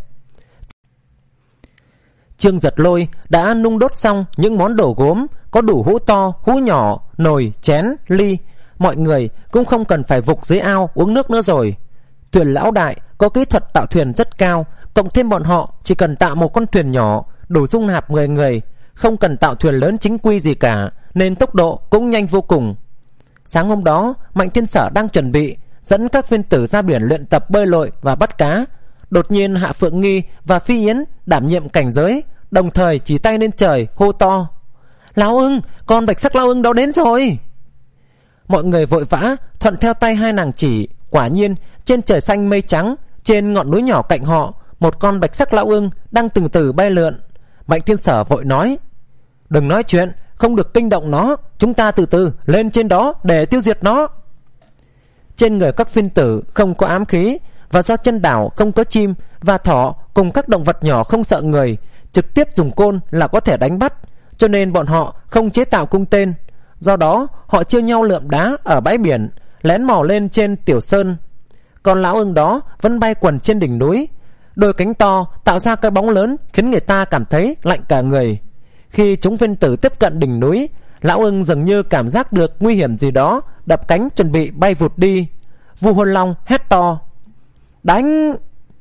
Trương Giật Lôi đã nung đốt xong những món đồ gốm, có đủ hũ to, hũ nhỏ, nồi, chén, ly. Mọi người cũng không cần phải vục dưới ao uống nước nữa rồi. Thuyền Lão Đại có kỹ thuật tạo thuyền rất cao, cộng thêm bọn họ chỉ cần tạo một con thuyền nhỏ đủ dung nạp mười người, không cần tạo thuyền lớn chính quy gì cả, nên tốc độ cũng nhanh vô cùng. Sáng hôm đó, Mạnh Thiên Sở đang chuẩn bị dẫn các phiên tử ra biển luyện tập bơi lội và bắt cá. Đột nhiên Hạ Phượng Nghi và Phi Yến đảm nhiệm cảnh giới, đồng thời chỉ tay lên trời hô to: Lão Ưng, con bạch sắc Lão Ưng đó đến rồi. Mọi người vội vã thuận theo tay hai nàng chỉ. Quả nhiên trên trời xanh mây trắng, trên ngọn núi nhỏ cạnh họ, một con bạch sắc Lão Ưng đang từ từ bay lượn. Mạnh Thiên Sở vội nói: Đừng nói chuyện, không được kinh động nó, chúng ta từ từ lên trên đó để tiêu diệt nó. Trên người các phiên tử không có ám khí, và do chân đảo không có chim và thỏ cùng các động vật nhỏ không sợ người, trực tiếp dùng côn là có thể đánh bắt, cho nên bọn họ không chế tạo cung tên. Do đó họ chia nhau lượm đá ở bãi biển, lén mò lên trên tiểu sơn. Còn Lão Ưng đó vẫn bay quần trên đỉnh núi, đôi cánh to tạo ra cái bóng lớn khiến người ta cảm thấy lạnh cả người. Khi chúng phiên tử tiếp cận đỉnh núi, Lão Ưng dường như cảm giác được nguy hiểm gì đó, đập cánh chuẩn bị bay vụt đi. Vu Hân Long hét to: Đánh!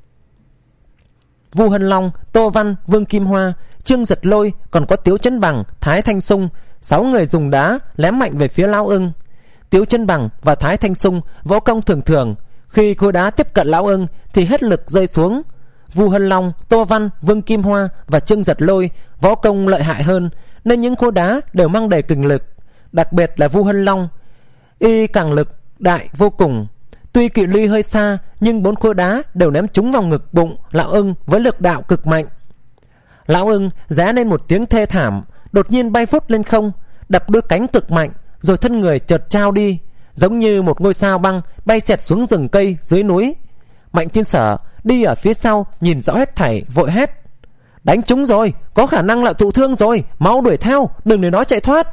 Vu Hân Long, Tô Văn, Vương Kim Hoa, Trương Giật Lôi, còn có Tiếu Chấn Bằng, Thái Thanh Sung, sáu người dùng đá lém mạnh về phía Lão Ưng. Tiếu Chấn Bằng và Thái Thanh Sung võ công thường thường, khi khối đá tiếp cận Lão Ưng thì hết lực rơi xuống. Vu Hân Long, Tô Văn, Vương Kim Hoa và Trương Giật Lôi võ công lợi hại hơn, nên những khối đá đều mang đầy kình lực. Đặc biệt là Vu Hân Long, y càng lực đại vô cùng. Tuy cự ly hơi xa, nhưng bốn khối đá đều ném trúng vào ngực bụng Lão Ưng với lực đạo cực mạnh. Lão Ưng ré lên một tiếng thê thảm, đột nhiên bay vút lên không, đập đôi cánh cực mạnh, rồi thân người chợt trao đi, giống như một ngôi sao băng bay xẹt xuống rừng cây dưới núi. Mạnh Thiên Sở đi ở phía sau nhìn rõ hết thảy, vội hét: Đánh trúng rồi, có khả năng là thụ thương rồi, mau đuổi theo, đừng để nó chạy thoát.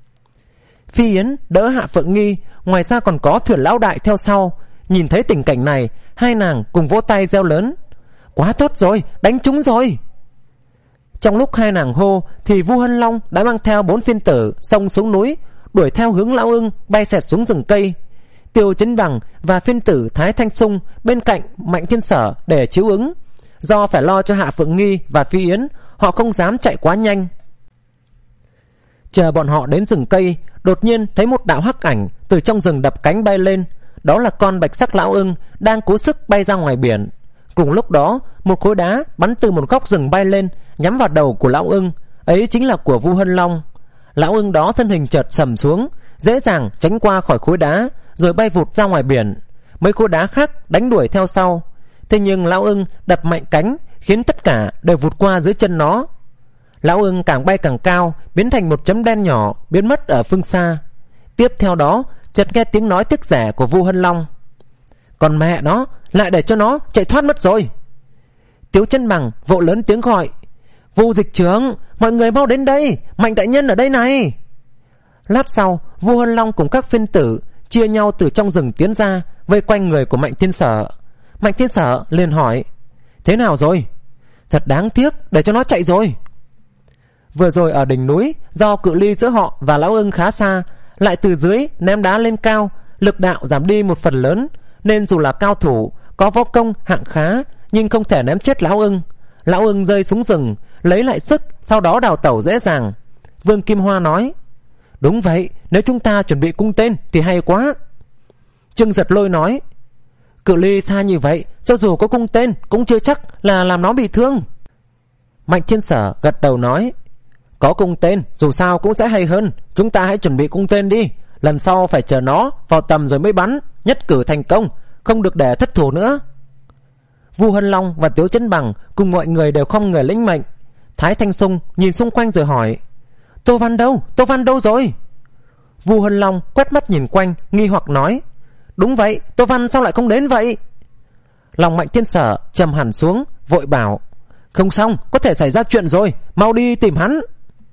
Phi Yến đỡ Hạ Phượng Nghi, ngoài ra còn có Thuyền Lão Đại theo sau. Nhìn thấy tình cảnh này, hai nàng cùng vỗ tay reo lớn: Quá tốt rồi, đánh trúng rồi. Trong lúc hai nàng hô thì Vu Hân Long đã mang theo bốn phiên tử xông xuống núi, đuổi theo hướng Lão Ưng bay xẹt xuống rừng cây. Tiêu Chấn Bằng và phiên tử Thái Thanh Sung bên cạnh Mạnh Thiên Sở để chiếu ứng. Do phải lo cho Hạ Phượng Nghi và Phi Yến, họ không dám chạy quá nhanh. Chờ bọn họ đến rừng cây, đột nhiên thấy một đạo hắc ảnh từ trong rừng đập cánh bay lên. Đó là con bạch sắc Lão Ưng đang cố sức bay ra ngoài biển. Cùng lúc đó, một khối đá bắn từ một góc rừng bay lên, nhắm vào đầu của Lão Ưng, ấy chính là của Vu Hân Long. Lão Ưng đó thân hình chợt sầm xuống, dễ dàng tránh qua khỏi khối đá, rồi bay vụt ra ngoài biển. Mấy khối đá khác đánh đuổi theo sau. Thế nhưng Lão Ưng đập mạnh cánh, khiến tất cả đều vụt qua dưới chân nó. Lão Ưng càng bay càng cao, biến thành một chấm đen nhỏ, biến mất ở phương xa. Tiếp theo đó, chợt nghe tiếng nói tiếc rẻ của Vu Hân Long: Còn mẹ nó, lại để cho nó chạy thoát mất rồi. Tiếu Chấn Bằng vỗ lớn tiếng gọi: Vu dịch trưởng, mọi người mau đến đây, Mạnh đại nhân ở đây này. Lát sau, Vu Hân Long cùng các phiên tử chia nhau từ trong rừng tiến ra, vây quanh người của Mạnh Thiên Sở. Mạnh Thiên Sở liền hỏi: Thế nào rồi? Thật đáng tiếc, để cho nó chạy rồi. Vừa rồi ở đỉnh núi, do cự ly giữa họ và Lão Ưng khá xa, lại từ dưới ném đá lên cao, lực đạo giảm đi một phần lớn, nên dù là cao thủ có võ công hạng khá nhưng không thể ném chết lão ưng. Lão ưng rơi xuống rừng, lấy lại sức, sau đó đào tẩu dễ dàng. Vương Kim Hoa nói: Đúng vậy, nếu chúng ta chuẩn bị cung tên thì hay quá. Trương Giật Lôi nói: Cự ly xa như vậy, cho dù có cung tên cũng chưa chắc là làm nó bị thương. Mạnh Thiên Sở gật đầu nói: Có cung tên dù sao cũng sẽ hay hơn. Chúng ta hãy chuẩn bị cung tên đi, lần sau phải chờ nó vào tầm rồi mới bắn, nhất cử thành công, không được để thất thủ nữa. Vu Hân Long và Tiếu Chấn Bằng cùng mọi người đều không người lĩnh mệnh. Thái Thanh Sung nhìn xung quanh rồi hỏi: Tô Văn đâu? Tô Văn đâu rồi? Vu Hân Long quét mắt nhìn quanh, nghi hoặc nói: Đúng vậy, Tô Văn sao lại không đến vậy? Lòng Mạnh Thiên Sở trầm hẳn xuống, vội bảo: Không xong, có thể xảy ra chuyện rồi, mau đi tìm hắn.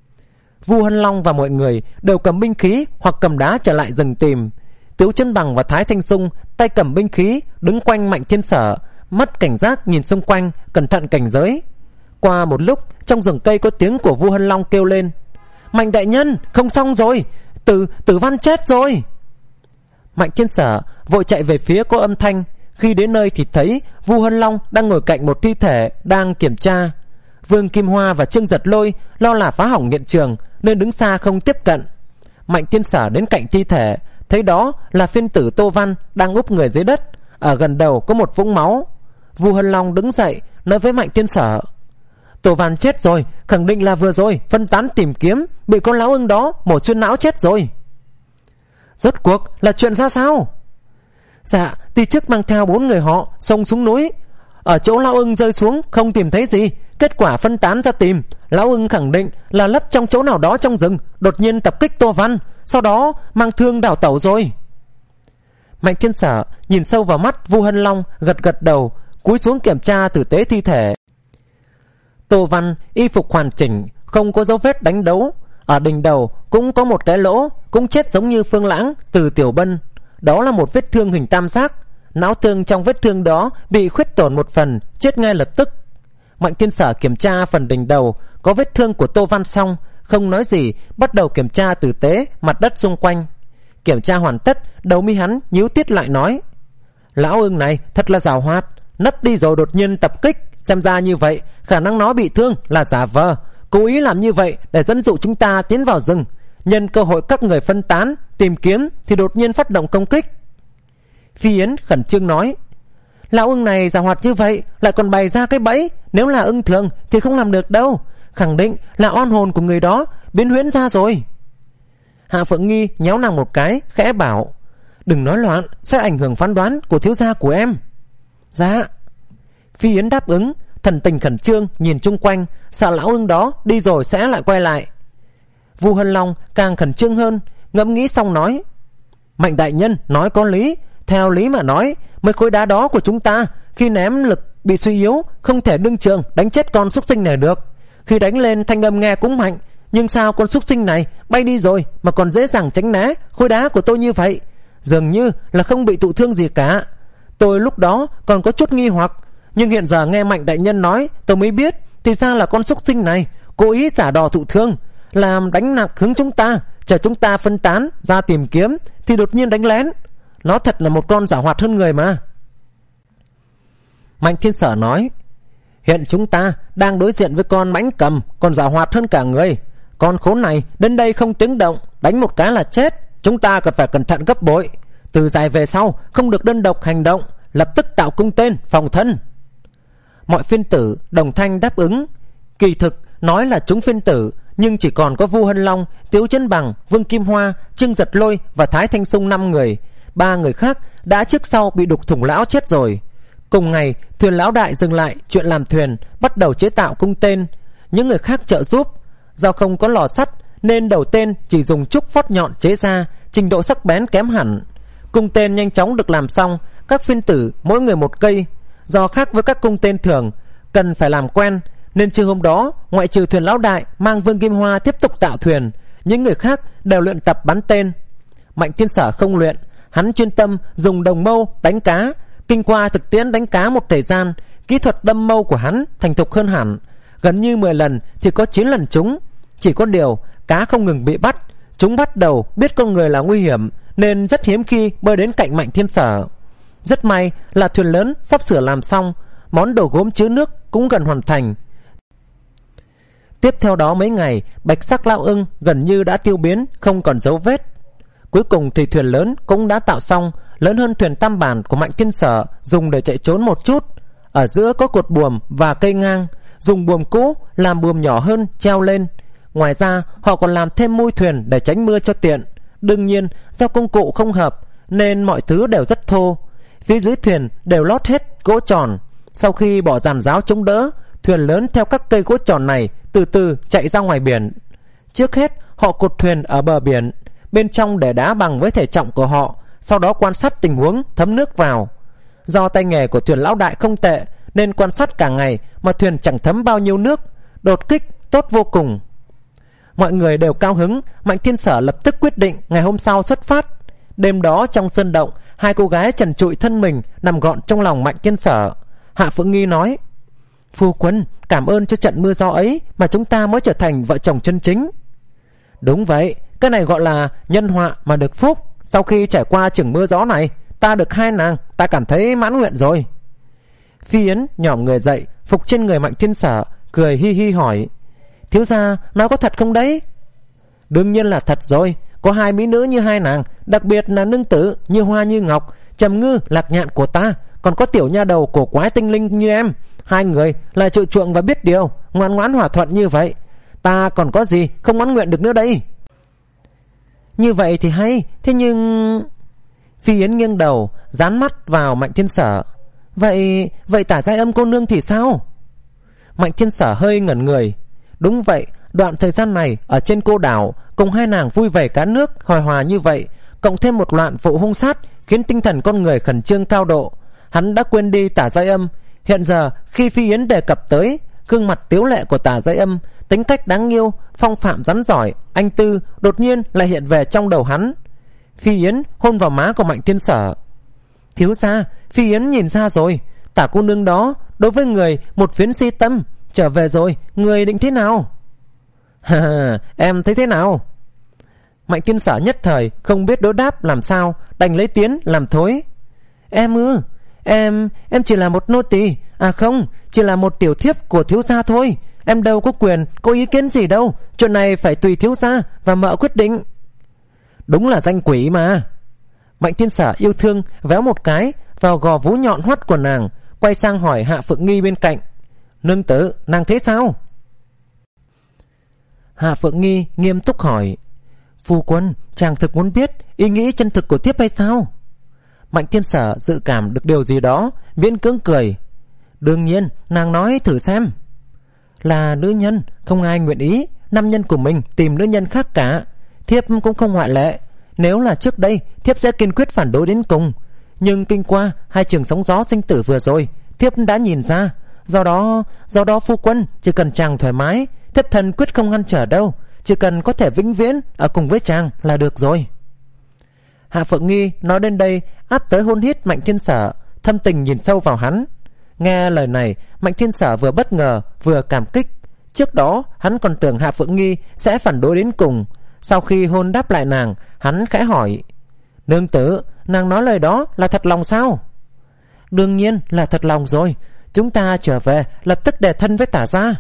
Vu Hân Long và mọi người đều cầm binh khí hoặc cầm đá trở lại rừng tìm. Tiếu Chấn Bằng và Thái Thanh Sung tay cầm binh khí đứng quanh Mạnh Thiên Sở, mắt cảnh giác nhìn xung quanh, cẩn thận cảnh giới. Qua một lúc, trong rừng cây có tiếng của Vu Hân Long kêu lên: Mạnh đại nhân, không xong rồi, Tử Tử Văn chết rồi. Mạnh Thiên Sở vội chạy về phía có âm thanh. Khi đến nơi thì thấy Vu Hân Long đang ngồi cạnh một thi thể đang kiểm tra. Vương Kim Hoa và Trương Giật Lôi lo là phá hỏng hiện trường nên đứng xa không tiếp cận. Mạnh Thiên Sở đến cạnh thi thể, thấy đó là phiên tử Tô Văn đang úp người dưới đất, ở gần đầu có một vũng máu. Vu Hân Long đứng dậy nói với Mạnh Thiên Sở: Tô Văn chết rồi, khẳng định là vừa rồi phân tán tìm kiếm, bị con lão ưng đó mổ xuyên não chết rồi. Rốt cuộc là chuyện ra sao? Dạ, Ti Chức mang theo bốn người họ xông xuống núi, ở chỗ lão ưng rơi xuống không tìm thấy gì, kết quả phân tán ra tìm. Lão ưng khẳng định là lấp trong chỗ nào đó trong rừng, đột nhiên tập kích Tô Văn, sau đó mang thương đào tẩu rồi. Mạnh Thiên Sở nhìn sâu vào mắt Vu Hân Long, gật gật đầu, cúi xuống kiểm tra tử tế thi thể. Tô Văn y phục hoàn chỉnh, không có dấu vết đánh đấu, ở đỉnh đầu cũng có một cái lỗ, cũng chết giống như Phương Lãng, Từ Tiểu Bân. Đó là một vết thương hình tam giác, não thương trong vết thương đó bị khuyết tổn một phần, chết ngay lập tức. Mạnh Thiên Sở kiểm tra phần đỉnh đầu có vết thương của Tô Văn xong, không nói gì, bắt đầu kiểm tra tử tế mặt đất xung quanh. Kiểm tra hoàn tất, đầu mi hắn nhíu tiết lại nói: Lão ưng này thật là giàu hoạt, nấp đi rồi đột nhiên tập kích, xem ra như vậy khả năng nó bị thương là giả vờ, cố ý làm như vậy để dẫn dụ chúng ta tiến vào rừng, nhân cơ hội các người phân tán tìm kiếm thì đột nhiên phát động công kích. Phi Yến khẩn trương nói: Lão ưng này giàu hoạt như vậy, lại còn bày ra cái bẫy, nếu là ưng thường thì không làm được đâu, khẳng định là oan hồn của người đó biến huyễn ra rồi. Hạ Phượng Nghi nhéo nàng một cái, khẽ bảo: Đừng nói loạn, sẽ ảnh hưởng phán đoán của thiếu gia của em. Dạ. Phi Yến đáp ứng, thần tình khẩn trương nhìn chung quanh, sợ lão ưng đó đi rồi sẽ lại quay lại. Vu Hân Long càng khẩn trương hơn, ngẫm nghĩ xong nói: Mạnh đại nhân nói có lý, theo lý mà nói, mấy khối đá đó của chúng ta khi ném lực bị suy yếu, không thể đương trường đánh chết con súc sinh này được. Khi đánh lên thanh âm nghe cũng mạnh, nhưng sao con súc sinh này bay đi rồi mà còn dễ dàng tránh né khối đá của tôi như vậy, dường như là không bị thụ thương gì cả. Tôi lúc đó còn có chút nghi hoặc, nhưng hiện giờ nghe Mạnh đại nhân nói tôi mới biết, thì ra là con súc sinh này cố ý giả đò thụ thương, làm đánh nặc hướng chúng ta, chờ chúng ta phân tán ra tìm kiếm thì đột nhiên đánh lén. Nó thật là một con giả hoạt hơn người mà. Mạnh Thiên Sở nói: Hiện chúng ta đang đối diện với con mãnh cầm còn giả hoạt hơn cả người. Con khốn này đến đây không tiếng động, đánh một cái là chết. Chúng ta cần phải cẩn thận gấp bội, từ dài về sau không được đơn độc hành động, lập tức tạo cung tên phòng thân. Mọi phiên tử đồng thanh đáp ứng. Kỳ thực nói là chúng phiên tử, nhưng chỉ còn có Vu Hân Long, Tiếu Chấn Bằng, Vương Kim Hoa, Trương Giật Lôi và Thái Thanh Sung năm người. Ba người khác đã trước sau bị đục thủng lão chết rồi. Cùng ngày, thuyền lão đại dừng lại chuyện làm thuyền, bắt đầu chế tạo cung tên. Những người khác trợ giúp. Do không có lò sắt nên đầu tên chỉ dùng trúc phót nhọn chế ra, trình độ sắc bén kém hẳn. Cung tên nhanh chóng được làm xong, các phiên tử mỗi người một cây. Do khác với các cung tên thường, cần phải làm quen, nên trưa hôm đó ngoại trừ thuyền lão đại mang Vương Kim Hoa tiếp tục tạo thuyền, những người khác đều luyện tập bắn tên. Mạnh Thiên Sở không luyện, hắn chuyên tâm dùng đồng mâu đánh cá. Kinh qua thực tiễn đánh cá một thời gian, kỹ thuật đâm mâu của hắn thành thục hơn hẳn, gần như mười lần thì có chín lần trúng. Chỉ có điều cá không ngừng bị bắt, chúng bắt đầu biết con người là nguy hiểm, nên rất hiếm khi bơi đến cạnh Mạnh Thiên Sở. Rất may là thuyền lớn sắp sửa làm xong, món đồ gốm chứa nước cũng gần hoàn thành. Tiếp theo đó mấy ngày, bạch sắc lao ưng gần như đã tiêu biến, không còn dấu vết. Cuối cùng thì thuyền lớn cũng đã tạo xong, lớn hơn thuyền tam bản của Mạnh Thiên Sở, dùng để chạy trốn một chút. Ở giữa có cột buồm và cây ngang, dùng buồm cũ làm buồm nhỏ hơn treo lên. Ngoài ra họ còn làm thêm mui thuyền để tránh mưa cho tiện. Đương nhiên do công cụ không hợp nên mọi thứ đều rất thô. Phía dưới thuyền đều lót hết gỗ tròn. Sau khi bỏ giàn giáo chống đỡ, thuyền lớn theo các cây gỗ tròn này từ từ chạy ra ngoài biển. Trước hết họ cột thuyền ở bờ biển, bên trong để đá bằng với thể trọng của họ, sau đó quan sát tình huống thấm nước vào. Do tay nghề của thuyền lão đại không tệ nên quan sát cả ngày mà thuyền chẳng thấm bao nhiêu nước, đột kích tốt vô cùng. Mọi người đều cao hứng. Mạnh Thiên Sở lập tức quyết định ngày hôm sau xuất phát. Đêm đó trong sơn động, hai cô gái trần trụi thân mình nằm gọn trong lòng Mạnh Thiên Sở. Hạ Phượng Nghi nói: Phu quân, cảm ơn cho trận mưa gió ấy mà chúng ta mới trở thành vợ chồng chân chính. Đúng vậy, cái này gọi là nhân họa mà được phúc. Sau khi trải qua chừng mưa gió này, ta được hai nàng, ta cảm thấy mãn nguyện rồi. Phi Yến nhỏm người dậy, phục trên người Mạnh Thiên Sở, cười hi hi hỏi: Thiếu gia nói có thật không đấy? Đương nhiên là thật rồi. Có hai mỹ nữ như hai nàng, đặc biệt là nương tử như hoa như ngọc, trầm ngư lạc nhạn của ta, còn có tiểu nha đầu cổ quái tinh linh như em. Hai người là chịu chuộng và biết điều, ngoan ngoãn hòa thuận như vậy, ta còn có gì không mãn nguyện được nữa đây. Như vậy thì hay. Thế nhưng... Phi Yến nghiêng đầu, dán mắt vào Mạnh Thiên Sở. Vậy vậy Tả Giai Âm cô nương thì sao? Mạnh Thiên Sở hơi ngẩn người. Đúng vậy, đoạn thời gian này ở trên cô đảo, cùng hai nàng vui vẻ cá nước hài hòa như vậy, cộng thêm một loạt vụ hung sát, khiến tinh thần con người khẩn trương cao độ. Hắn đã quên đi Tả Giai Âm. Hiện giờ khi Phi Yến đề cập tới gương mặt tiếu lệ của Tả Giai Âm, tính cách đáng yêu, phong phạm rắn giỏi, anh tư đột nhiên lại hiện về trong đầu hắn. Phi Yến hôn vào má của Mạnh Thiên Sở. Thiếu gia, Phi Yến nhìn ra rồi, Tả cô nương đó đối với người một phiến si tâm. Trở về rồi, người định thế nào? Em thấy thế nào? Mạnh Thiên Sở nhất thời không biết đối đáp làm sao, đành lấy tiến làm thối. Em ư? Em, em chỉ là một nô tỳ. À không, chỉ là một tiểu thiếp của thiếu gia thôi. Em đâu có quyền, có ý kiến gì đâu. Chuyện này phải tùy thiếu gia và mợ quyết định. Đúng là danh quỷ mà. Mạnh Thiên Sở yêu thương véo một cái vào gò vú nhọn hoắt của nàng, quay sang hỏi Hạ Phượng Nghi bên cạnh: Nương tử, nàng thế sao? Hạ Phượng Nghi nghiêm túc hỏi: Phu quân, chàng thực muốn biết ý nghĩ chân thực của thiếp hay sao? Mạnh Thiên Sở dự cảm được điều gì đó, miễn cưỡng cười: Đương nhiên, nàng nói thử xem. Là nữ nhân, không ai nguyện ý nam nhân của mình tìm nữ nhân khác cả. Thiếp cũng không ngoại lệ. Nếu là trước đây, thiếp sẽ kiên quyết phản đối đến cùng. Nhưng kinh qua hai trường sóng gió sinh tử vừa rồi, thiếp đã nhìn ra. Do đó, do đó phu quân, chỉ cần chàng thoải mái, thiếp thần quyết không ngăn trở đâu. Chỉ cần có thể vĩnh viễn ở cùng với chàng là được rồi. Hạ Phượng Nghi nói đến đây, áp tới hôn hít Mạnh Thiên Sở, thâm tình nhìn sâu vào hắn. Nghe lời này, Mạnh Thiên Sở vừa bất ngờ vừa cảm kích. Trước đó hắn còn tưởng Hạ Phượng Nghi sẽ phản đối đến cùng. Sau khi hôn đáp lại nàng, hắn khẽ hỏi: Nương tử, nàng nói lời đó là thật lòng sao? Đương nhiên là thật lòng rồi. Chúng ta trở về lập tức đề thân với Tả gia.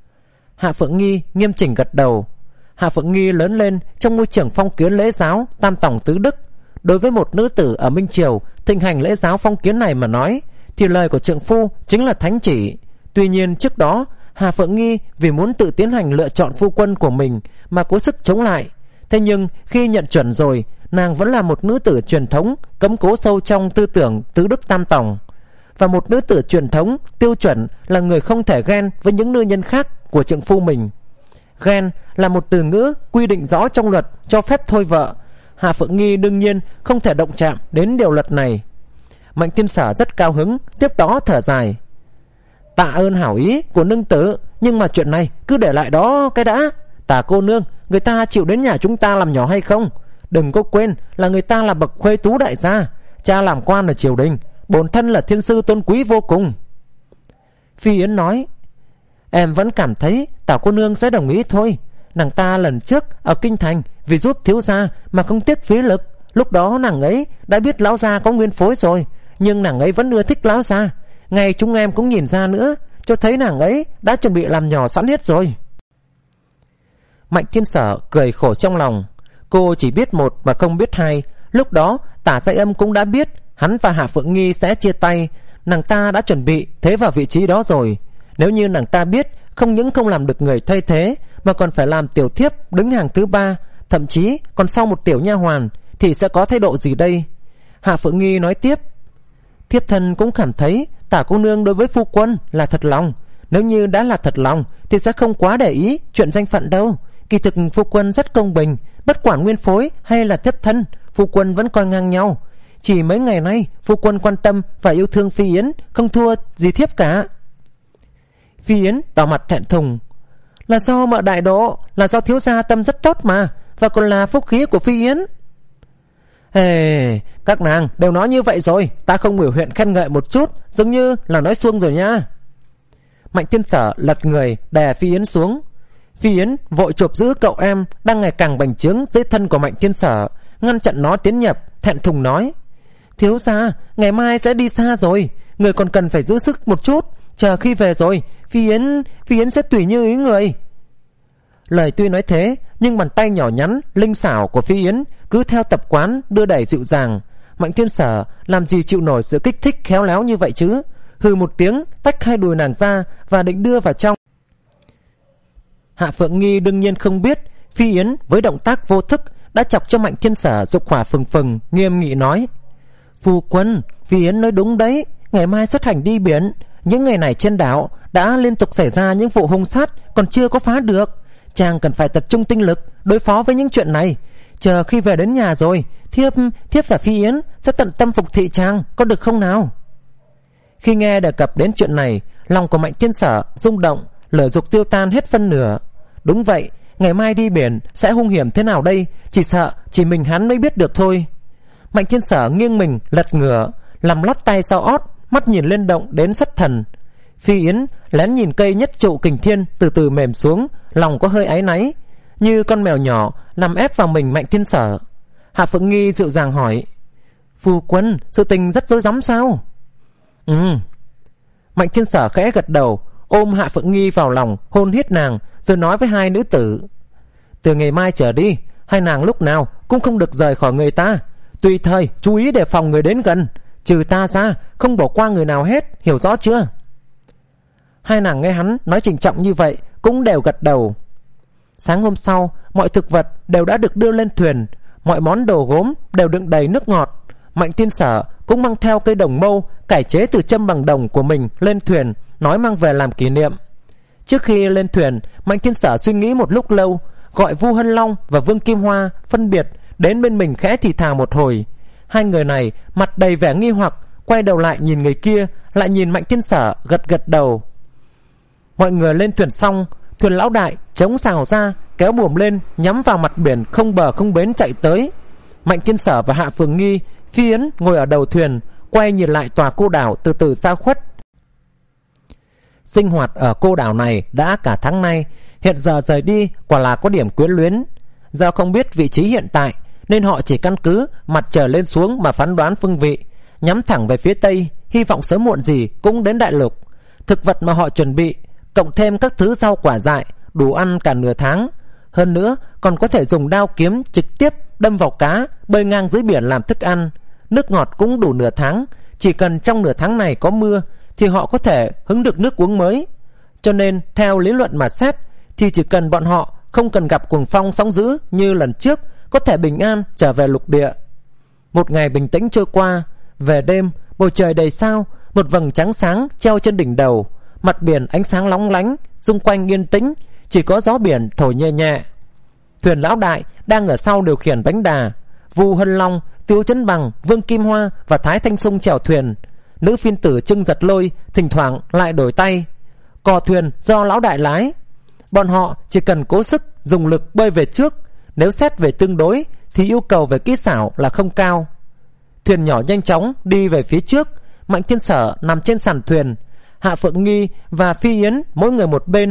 Hạ Phượng Nghi nghiêm chỉnh gật đầu. Hạ Phượng Nghi lớn lên trong môi trường phong kiến lễ giáo tam tòng tứ đức. Đối với một nữ tử ở Minh Triều thịnh hành lễ giáo phong kiến này mà nói, thì lời của trượng phu chính là thánh chỉ. Tuy nhiên trước đó Hạ Phượng Nghi vì muốn tự tiến hành lựa chọn phu quân của mình mà cố sức chống lại. Thế nhưng khi nhận chuẩn rồi, nàng vẫn là một nữ tử truyền thống cấm cố sâu trong tư tưởng tứ đức tam tòng. Và một nữ tử truyền thống tiêu chuẩn là người không thể ghen với những nữ nhân khác của trượng phu mình. Ghen là một từ ngữ quy định rõ trong luật cho phép thôi vợ. Hạ Phượng Nghi đương nhiên không thể động chạm đến điều luật này. Mạnh Thiên Sở rất cao hứng, tiếp đó thở dài: Tạ ơn hảo ý của nương tử, nhưng mà chuyện này cứ để lại đó cái đã. Tả cô nương, người ta chịu đến nhà chúng ta làm nhỏ hay không? Đừng có quên là người ta là bậc khuê tú đại gia, cha làm quan ở triều đình, bổn thân là thiên sư tôn quý vô cùng. Phi Yến nói: Em vẫn cảm thấy Tả cô nương sẽ đồng ý thôi. nàng ta lần trước ở kinh thành vì giúp thiếu gia mà không tiếc phí lực. Lúc đó nàng ấy đã biết lão gia có nguyên phối rồi, nhưng nàng ấy vẫn ưa thích lão gia. Ngay chúng em cũng nhìn ra nữa, cho thấy nàng ấy đã chuẩn bị làm nhỏ sẵn hết rồi. Mạnh Thiên Sở cười khổ trong lòng. Cô chỉ biết một mà không biết hai. Lúc đó Tả Giai Âm cũng đã biết hắn và Hạ Phượng Nghi sẽ chia tay. Nàng ta đã chuẩn bị thế vào vị trí đó rồi. Nếu như nàng ta biết không những không làm được người thay thế, mà còn phải làm tiểu thiếp đứng hàng thứ ba, thậm chí còn sau một tiểu nha hoàn, thì sẽ có thái độ gì đây? Hạ Phượng Nghi nói tiếp: thiếp thân cũng cảm thấy Tả cô nương đối với phu quân là thật lòng. Nếu như đã là thật lòng thì sẽ không quá để ý chuyện danh phận đâu. Kỳ thực phu quân rất công bình, bất quản nguyên phối hay là thiếp thân, phu quân vẫn coi ngang nhau. Chỉ mấy ngày nay phu quân quan tâm và yêu thương Phi Yến không thua gì thiếp cả. Phi Yến đỏ mặt thẹn thùng: là do mợ đại độ, là do thiếu gia tâm rất tốt mà, và còn là phúc khí của Phi Yến. Hey, các nàng đều nói như vậy rồi, ta không biểu hiện khen ngợi một chút, giống như là nói suông rồi nha. Mạnh Thiên Sở lật người đè Phi Yến xuống. Phi Yến vội chộp giữ cậu em đang ngày càng bành trướng dưới thân của Mạnh Thiên Sở, ngăn chặn nó tiến nhập, thẹn thùng nói: thiếu gia, ngày mai sẽ đi xa rồi, người còn cần phải giữ sức một chút. Chờ khi về rồi, Phi Yến Phi Yến sẽ tùy như ý người. Lời tuy nói thế, nhưng bàn tay nhỏ nhắn linh xảo của Phi Yến cứ theo tập quán đưa đẩy dịu dàng. Mạnh Thiên Sở làm gì chịu nổi sự kích thích khéo léo như vậy chứ? Hừ một tiếng, tách hai đùi nàng ra và định đưa vào trong. Hạ Phượng Nghi đương nhiên không biết Phi Yến với động tác vô thức đã chọc cho Mạnh Thiên Sở dục hỏa phừng phừng, nghiêm nghị nói: phu quân, Phi Yến nói đúng đấy, ngày mai xuất hành đi biển. Những ngày này trên đảo đã liên tục xảy ra những vụ hung sát còn chưa có phá được. Chàng cần phải tập trung tinh lực đối phó với những chuyện này. Chờ khi về đến nhà rồi, thiếp thiếp và Phi Yến sẽ tận tâm phục thị chàng, có được không nào? Khi nghe đề cập đến chuyện này, lòng của Mạnh Thiên Sở rung động, lửa dục tiêu tan hết phân nửa. Đúng vậy, ngày mai đi biển sẽ hung hiểm thế nào đây? Chỉ sợ chỉ mình hắn mới biết được thôi. Mạnh Thiên Sở nghiêng mình lật ngửa, làm lót tay sau ót, mắt nhìn lên động đến xuất thần. Phi Yến lén nhìn cây nhất trụ kình thiên từ từ mềm xuống, lòng có hơi áy náy, như con mèo nhỏ nằm ép vào mình Mạnh Thiên Sở. Hạ Phượng Nghi dịu dàng hỏi: phu quân, sự tình rất rối rắm sao? Ừ. Mạnh Thiên Sở khẽ gật đầu, ôm Hạ Phượng Nghi vào lòng, hôn hít nàng, rồi nói với hai nữ tử: từ ngày mai trở đi, hai nàng lúc nào cũng không được rời khỏi người ta, tùy thời chú ý đề phòng người đến gần, trừ ta ra không bỏ qua người nào hết, hiểu rõ chưa? Hai nàng nghe hắn nói trịnh trọng như vậy cũng đều gật đầu. Sáng hôm sau, mọi thực vật đều đã được đưa lên thuyền, mọi món đồ gốm đều đựng đầy nước ngọt. Mạnh Thiên Sở cũng mang theo cây đồng mâu cải chế từ châm bằng đồng của mình lên thuyền, nói mang về làm kỷ niệm. Trước khi lên thuyền, Mạnh Thiên Sở suy nghĩ một lúc lâu, gọi Vu Hân Long và Vương Kim Hoa phân biệt đến bên mình khẽ thì thào một hồi. Hai người này mặt đầy vẻ nghi hoặc, quay đầu lại nhìn người kia, lại nhìn Mạnh Thiên Sở, gật gật đầu. Mọi người lên thuyền xong, thuyền lão đại chống xào ra, kéo buồm lên, nhắm vào mặt biển không bờ không bến chạy tới. Mạnh Thiên Sở và Hạ Phượng Nghi, Phi Yến ngồi ở đầu thuyền, quay nhìn lại tòa cô đảo từ từ xa khuất. Sinh hoạt ở cô đảo này đã cả tháng nay, hiện giờ rời đi quả là có điểm quyến luyến. Do không biết vị trí hiện tại nên họ chỉ căn cứ mặt trời lên xuống mà phán đoán phương vị, nhắm thẳng về phía tây, hy vọng sớm muộn gì cũng đến đại lục. Thực vật mà họ chuẩn bị, cộng thêm các thứ rau quả dại, đủ ăn cả nửa tháng. Hơn nữa còn có thể dùng đao kiếm trực tiếp đâm vào cá bơi ngang dưới biển làm thức ăn. Nước ngọt cũng đủ nửa tháng, chỉ cần trong nửa tháng này có mưa thì họ có thể hứng được nước uống mới. Cho nên theo lý luận mà xét thì chỉ cần bọn họ không cần gặp cuồng phong sóng dữ như lần trước, có thể bình an trở về lục địa. Một ngày bình tĩnh trôi qua. Về đêm, bầu trời đầy sao, một vầng trắng sáng treo trên đỉnh đầu, mặt biển ánh sáng lóng lánh, xung quanh yên tĩnh, chỉ có gió biển thổi nhẹ nhẹ. Thuyền lão đại đang ở sau điều khiển bánh đà. Vu Hân Long, Tiêu Chấn Bằng, Vương Kim Hoa và Thái Thanh Sung chèo thuyền. Nữ phiên tử Trưng Giật Lôi thỉnh thoảng lại đổi tay. Cò thuyền do lão đại lái. Bọn họ chỉ cần cố sức dùng lực bơi về trước. Nếu xét về tương đối thì yêu cầu về kỹ xảo là không cao. Thuyền nhỏ nhanh chóng đi về phía trước. Mạnh Thiên Sở nằm trên sàn thuyền, Hạ Phượng Nghi và Phi Yến mỗi người một bên.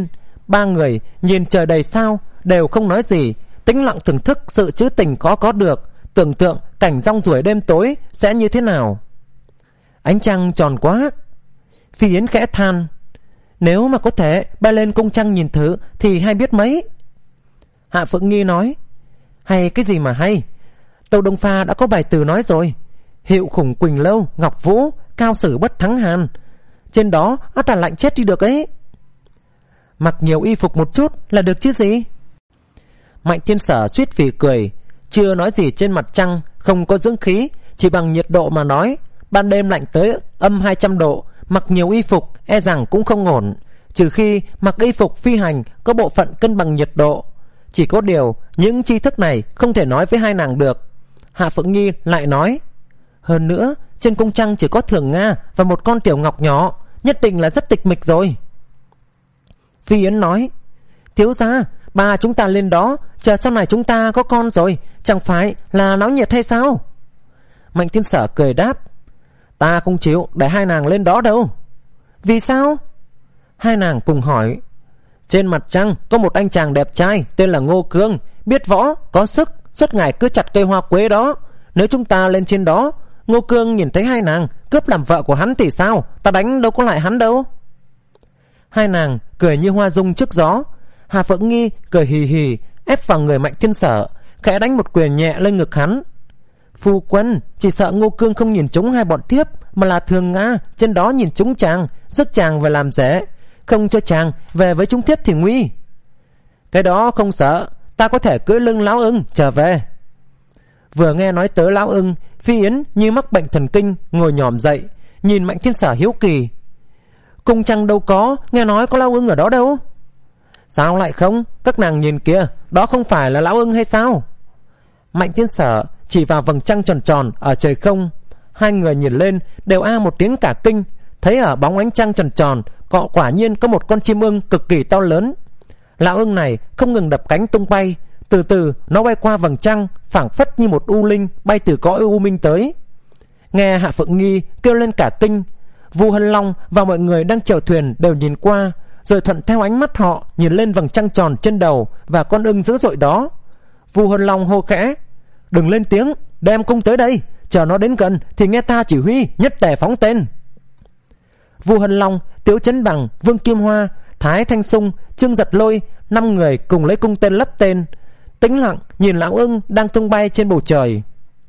Ba người nhìn trời đầy sao, đều không nói gì, tĩnh lặng thưởng thức sự trữ tình có có được, tưởng tượng cảnh rong ruổi đêm tối sẽ như thế nào. Ánh trăng tròn quá. Phi Yến khẽ than, nếu mà có thể bay lên cung trăng nhìn thử thì hay biết mấy. Hạ Phượng Nghi nói, hay cái gì mà hay, Tâu Đông Pha đã có bài từ nói rồi, hiệu khủng Quỳnh Lâu Ngọc Vũ, cao sử bất thắng hàn. Trên đó ắt là lạnh chết đi được ấy. Mặc nhiều y phục một chút là được chứ gì. Mạnh Thiên Sở suýt phì cười, chưa nói gì trên mặt trăng không có dưỡng khí, chỉ bằng nhiệt độ mà nói, ban đêm lạnh tới âm hai trăm độ, mặc nhiều y phục e rằng cũng không ổn, trừ khi mặc y phục phi hành có bộ phận cân bằng nhiệt độ. Chỉ có điều những tri thức này không thể nói với hai nàng được. Hạ Phượng Nghi lại nói, hơn nữa trên cung trăng chỉ có Thường Nga và một con tiểu ngọc nhỏ, nhất định là rất tịch mịch rồi. Phi Yến nói, thiếu gia, ba chúng ta lên đó, chờ sau này chúng ta có con rồi, chẳng phải là náo nhiệt hay sao? Mạnh Thiên Sở cười đáp, ta không chịu để hai nàng lên đó đâu. Vì sao? Hai nàng cùng hỏi. Trên mặt trăng có một anh chàng đẹp trai tên là Ngô Cương, biết võ, có sức, suốt ngày cứ chặt cây hoa quế đó. Nếu chúng ta lên trên đó, Ngô Cương nhìn thấy hai nàng cướp làm vợ của hắn thì sao? Ta đánh đâu có lại hắn đâu. Hai nàng cười như hoa rung trước gió. Hà Phượng Nghi cười hì hì, ép vào người Mạnh Thiên Sở, khẽ đánh một quyền nhẹ lên ngực hắn. Phu quân, chỉ sợ Ngô Cương không nhìn trúng hai bọn thiếp, mà là Thường Nga trên đó nhìn trúng chàng, rước chàng về làm rể, không cho chàng về với chúng thiếp thì nguy. Cái đó không sợ, ta có thể cưỡi lưng Lão Ưng trở về. Vừa nghe nói tới Lão Ưng, Phi Yến như mắc bệnh thần kinh, ngồi nhòm dậy, nhìn Mạnh Thiên Sở hiếu kỳ. Cung trăng đâu có, nghe nói có Lão Ưng ở đó đâu. Sao lại không? Các nàng nhìn kìa, đó không phải là Lão Ưng hay sao? Mạnh Thiên Sở chỉ vào vầng trăng tròn tròn ở trời không. Hai người nhìn lên đều a một tiếng cả kinh, thấy ở bóng ánh trăng tròn tròn cọ quả nhiên có một con chim ưng cực kỳ to lớn. Lão ưng này không ngừng đập cánh tung bay, từ từ nó bay qua vầng trăng, phảng phất như một u linh bay từ cõi u minh tới. Nghe Hạ Phượng Nghi kêu lên cả kinh, Vu Hân Long và mọi người đang chèo thuyền đều nhìn qua, rồi thuận theo ánh mắt họ nhìn lên vầng trăng tròn trên đầu và con ưng dữ dội đó. Vu Hân Long hô khẽ, đừng lên tiếng, đem cung tới đây, chờ nó đến gần thì nghe ta chỉ huy, nhất tề phóng tên. Vu Hân Long, Tiếu Chấn Bằng, Vương Kim Hoa, Thái Thanh Sung, Trương Giật Lôi, năm người cùng lấy cung tên lắp tên, tĩnh lặng nhìn lão ưng đang tung bay trên bầu trời.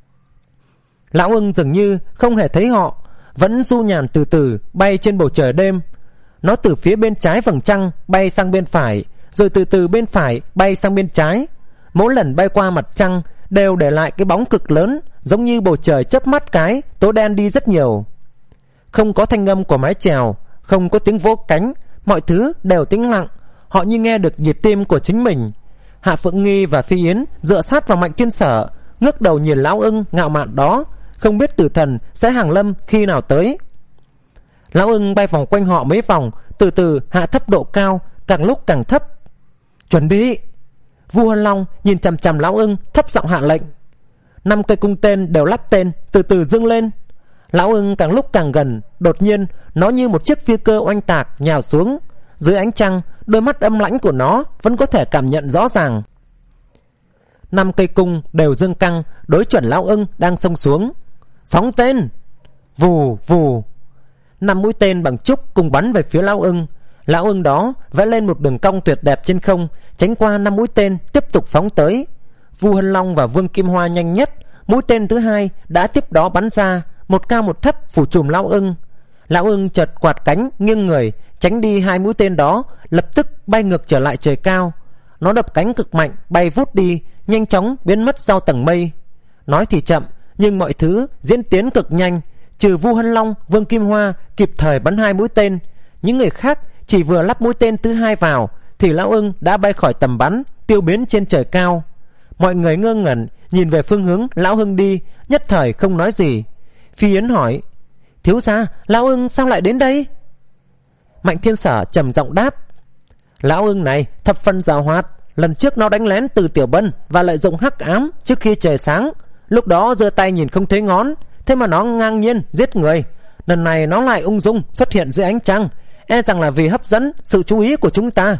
Lão ưng dường như không hề thấy họ, vẫn du nhàn từ từ bay trên bầu trời đêm. Nó từ phía bên trái vầng trăng bay sang bên phải, rồi từ từ bên phải bay sang bên trái. Mỗi lần bay qua mặt trăng đều để lại cái bóng cực lớn, giống như bầu trời chớp mắt cái tối đen đi rất nhiều. Không có thanh âm của mái chèo, không có tiếng vỗ cánh, mọi thứ đều tĩnh lặng. Họ như nghe được nhịp tim của chính mình. Hạ Phượng Nghi và Phi Yến dựa sát vào Mạnh Thiên Sở, ngước đầu nhìn lão ưng ngạo mạn đó, không biết tử thần sẽ hàng lâm khi nào tới. Lão ưng bay vòng quanh họ mấy vòng, từ từ hạ thấp độ cao, càng lúc càng thấp. Chuẩn bị. Vu Hân Long nhìn chằm chằm lão ưng, thấp giọng hạ lệnh. Năm cây cung tên đều lắp tên, từ từ dâng lên. Lão ưng càng lúc càng gần, đột nhiên nó như một chiếc phi cơ oanh tạc nhào xuống. Dưới ánh trăng, đôi mắt âm lãnh của nó vẫn có thể cảm nhận rõ ràng. Năm cây cung đều dâng căng, đối chuẩn lão ưng đang xông xuống. Phóng tên. Vù vù. Năm mũi tên bằng trúc cùng bắn về phía lão ưng. Lão ưng đó vẽ lên một đường cong tuyệt đẹp trên không, tránh qua năm mũi tên, tiếp tục phóng tới. Vu Hân Long và Vương Kim Hoa nhanh nhất, mũi tên thứ hai đã tiếp đó bắn ra, một cao một thấp phủ trùm lão ưng. Lão ưng chợt quạt cánh nghiêng người, tránh đi hai mũi tên đó, lập tức bay ngược trở lại trời cao. Nó đập cánh cực mạnh, bay vút đi, nhanh chóng biến mất sau tầng mây. Nói thì chậm, nhưng mọi thứ diễn tiến cực nhanh. Trừ Vu Hân Long, Vương Kim Hoa kịp thời bắn hai mũi tên, những người khác chỉ vừa lắp mũi tên thứ hai vào thì lão ưng đã bay khỏi tầm bắn, tiêu biến trên trời cao. Mọi người ngơ ngẩn nhìn về phương hướng lão ưng đi, nhất thời không nói gì. Phi Yến hỏi, thiếu gia, lão ưng sao lại đến đây? Mạnh Thiên Sở trầm giọng đáp, lão ưng này thập phần giàu hoạt. Lần trước nó đánh lén từ Tiểu Bân và lợi dụng hắc ám trước khi trời sáng, lúc đó giơ tay nhìn không thấy ngón, thế mà nó ngang nhiên giết người. Lần này nó lại ung dung xuất hiện dưới ánh trăng, e rằng là vì hấp dẫn sự chú ý của chúng ta.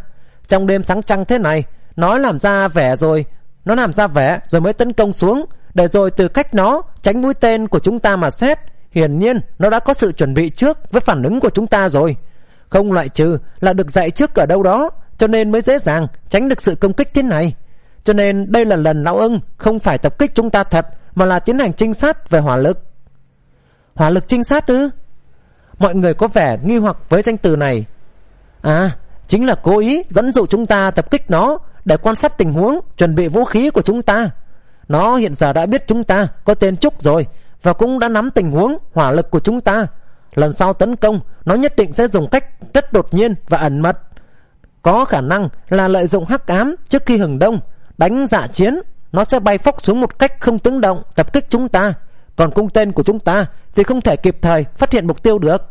Trong đêm sáng trăng thế này, nó làm ra vẻ rồi, nó làm ra vẻ rồi mới tấn công xuống, để rồi từ cách nó tránh mũi tên của chúng ta mà xét. Hiển nhiên nó đã có sự chuẩn bị trước với phản ứng của chúng ta rồi. Không loại trừ là được dạy trước ở đâu đó, cho nên mới dễ dàng tránh được sự công kích thế này. Cho nên đây là lần Lão Ưng không phải tập kích chúng ta thật, mà là tiến hành trinh sát về hỏa lực. Hỏa lực trinh sát ư? Mọi người có vẻ nghi hoặc với danh từ này. À, chính là cố ý dẫn dụ chúng ta tập kích nó để quan sát tình huống, chuẩn bị vũ khí của chúng ta. Nó hiện giờ đã biết chúng ta có tên Trúc rồi, và cũng đã nắm tình huống hỏa lực của chúng ta. Lần sau tấn công, nó nhất định sẽ dùng cách rất đột nhiên và ẩn mật. Có khả năng là lợi dụng hắc ám trước khi hừng đông, đánh dạ chiến. Nó sẽ bay phốc xuống một cách không tiếng động tập kích chúng ta. Còn cung tên của chúng ta thì không thể kịp thời phát hiện mục tiêu được.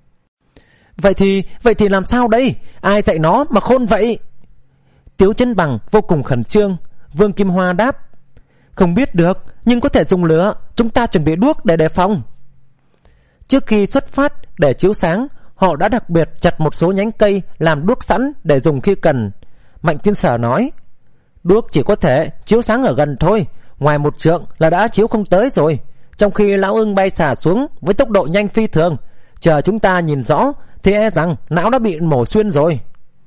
Vậy thì, vậy thì làm sao đây? Ai dạy nó mà khôn vậy? Tiếu Chân Bằng vô cùng khẩn trương. Vương Kim Hoa đáp: Không biết được, nhưng có thể dùng lửa. Chúng ta chuẩn bị đuốc để đề phòng. Trước khi xuất phát để chiếu sáng, họ đã đặc biệt chặt một số nhánh cây làm đuốc sẵn để dùng khi cần. Mạnh Thiên Sở nói: Đuốc chỉ có thể chiếu sáng ở gần thôi, ngoài một trượng là đã chiếu không tới rồi. Trong khi Lão Ưng bay xả xuống với tốc độ nhanh phi thường, chờ chúng ta nhìn rõ thì e rằng não đã bị mổ xuyên rồi.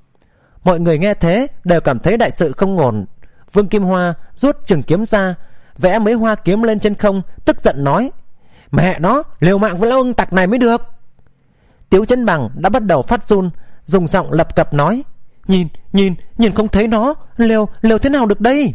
Mọi người nghe thế đều cảm thấy đại sự không ổn. Vương Kim Hoa rút trường kiếm ra, vẽ mấy hoa kiếm lên trên không, tức giận nói: Mẹ nó, liều mạng với Lão Ưng tặc này mới được. Tiếu Chân Bằng đã bắt đầu phát run, dùng giọng lập cập nói: Nhìn, nhìn, nhìn không thấy nó, liều, liều thế nào được đây?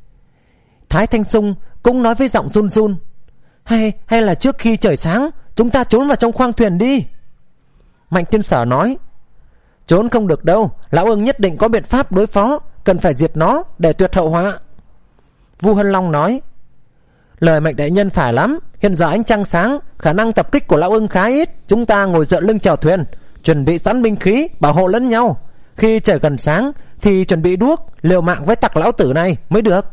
Thái Thanh Sung cũng nói với giọng run run: Hay, hay là trước khi trời sáng chúng ta trốn vào trong khoang thuyền đi. Mạnh Thiên Sở nói: Trốn không được đâu, Lão Ưng nhất định có biện pháp đối phó, cần phải diệt nó để tuyệt hậu họa. Vu Hân Long nói: Lời Mạnh đại nhân phải lắm, hiện giờ ánh trăng sáng, khả năng tập kích của Lão Ưng khá ít. Chúng ta ngồi dựa lưng chèo thuyền, chuẩn bị sẵn binh khí bảo hộ lẫn nhau. Khi trời gần sáng thì chuẩn bị đuốc, liều mạng với tặc lão tử này mới được.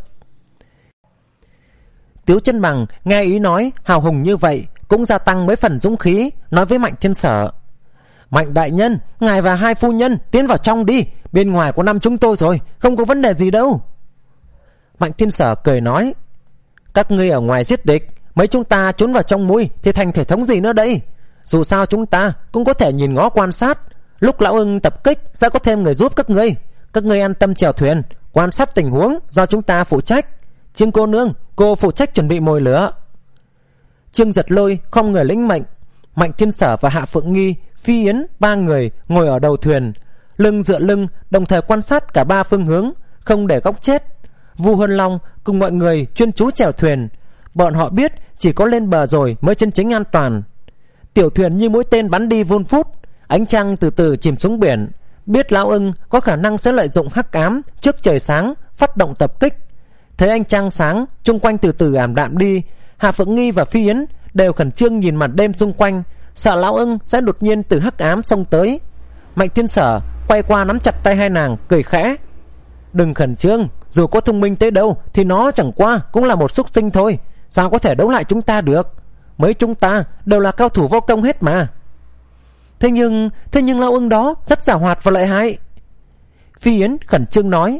Tiếu Chân Bằng nghe ý nói hào hùng như vậy, cũng gia tăng mấy phần dũng khí, nói với Mạnh Thiên Sở: Mạnh đại nhân, ngài và hai phu nhân tiến vào trong đi, bên ngoài có năm chúng tôi rồi, không có vấn đề gì đâu. Mạnh Thiên Sở cười nói: Các ngươi ở ngoài giết địch, mấy chúng ta trốn vào trong mũi thì thành thể thống gì nữa đây? Dù sao chúng ta cũng có thể nhìn ngó quan sát, lúc Lão Ưng tập kích sẽ có thêm người giúp các ngươi. Các ngươi an tâm chèo thuyền, quan sát tình huống do chúng ta phụ trách. Trương cô nương, cô phụ trách chuẩn bị mồi lửa. Trương Giật Lôi không người lĩnh mệnh. Mạnh Thiên Sở và Hạ Phượng Nghi, Phi Yến ba người ngồi ở đầu thuyền, lưng dựa lưng, đồng thời quan sát cả ba phương hướng, không để góc chết. Vu Hân Long cùng mọi người chuyên chú chèo thuyền. Bọn họ biết chỉ có lên bờ rồi mới chân chính an toàn. Tiểu thuyền như mũi tên bắn đi vun vút, ánh trăng từ từ chìm xuống biển. Biết Lão Ưng có khả năng sẽ lợi dụng hắc ám trước trời sáng phát động tập kích. Thấy ánh trăng sáng, chung quanh từ từ ảm đạm đi, Hạ Phượng Nghi và Phi Yến đều khẩn trương nhìn mặt đêm xung quanh, sợ Lão Ưng sẽ đột nhiên từ hắc ám xông tới. Mạnh Thiên Sở quay qua nắm chặt tay hai nàng, cười khẽ: Đừng khẩn trương, dù có thông minh tới đâu thì nó chẳng qua cũng là một súc sinh thôi, sao có thể đấu lại chúng ta được? Mấy chúng ta đều là cao thủ vô công hết mà. Thế nhưng, thế nhưng Lão Ưng đó rất giàu hoạt và lợi hại. Phi Yến khẩn trương nói.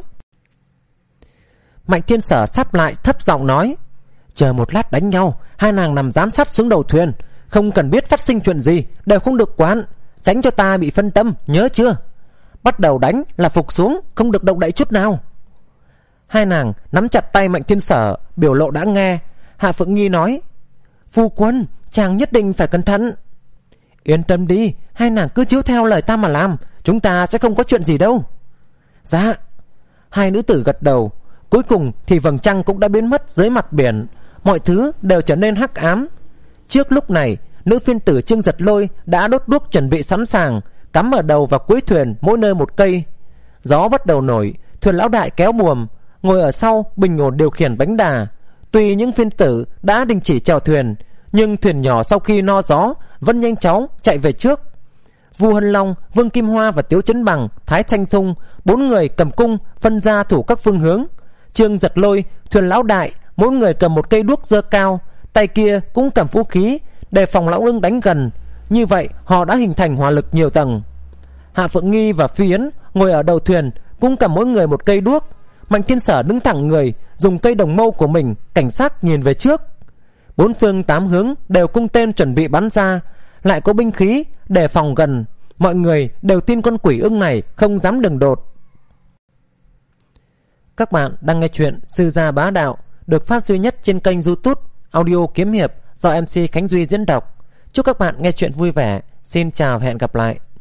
Mạnh Thiên Sở sắp lại thấp giọng nói: Chờ một lát đánh nhau, hai nàng nằm dán sát xuống đầu thuyền, không cần biết phát sinh chuyện gì, đều không được quán, tránh cho ta bị phân tâm, nhớ chưa? Bắt đầu đánh là phục xuống, không được động đậy chút nào. Hai nàng nắm chặt tay Mạnh Thiên Sở, biểu lộ đã nghe. Hạ Phượng Nghi nói: Phu quân, chàng nhất định phải cẩn thận. Yên tâm đi, hai nàng cứ chiếu theo lời ta mà làm, chúng ta sẽ không có chuyện gì đâu. Dạ. Hai nữ tử gật đầu. Cuối cùng thì vầng trăng cũng đã biến mất dưới mặt biển, mọi thứ đều trở nên hắc ám. Trước lúc này, nữ phiên tử Trương Giật Lôi đã đốt đuốc chuẩn bị sẵn sàng, cắm ở đầu và cuối thuyền mỗi nơi một cây. Gió bắt đầu nổi, thuyền lão đại kéo buồm, ngồi ở sau bình ổn điều khiển bánh đà. Tuy những phiên tử đã đình chỉ chèo thuyền, nhưng thuyền nhỏ sau khi no gió vẫn nhanh chóng chạy về trước. Vu Hân Long, Vương Kim Hoa và Tiếu Chấn Bằng, Thái Thanh Thung, bốn người cầm cung phân ra thủ các phương hướng. Trương Giật Lôi, thuyền lão đại, mỗi người cầm một cây đuốc giơ cao, tay kia cũng cầm vũ khí đề phòng Lão Ưng đánh gần. Như vậy họ đã hình thành hỏa lực nhiều tầng. Hạ Phượng Nghi và Phi Yến ngồi ở đầu thuyền cũng cầm mỗi người một cây đuốc. Mạnh Thiên Sở đứng thẳng người, dùng cây đồng mâu của mình cảnh giác nhìn về trước. Bốn phương tám hướng đều cung tên chuẩn bị bắn ra, lại có binh khí đề phòng gần. Mọi người đều tin con quỷ ưng này không dám đường đột. Các bạn đang nghe chuyện Sư Gia Bá Đạo, được phát duy nhất trên kênh YouTube Audio Kiếm Hiệp do em xê Khánh Duy diễn đọc. Chúc các bạn nghe chuyện vui vẻ. Xin chào và hẹn gặp lại.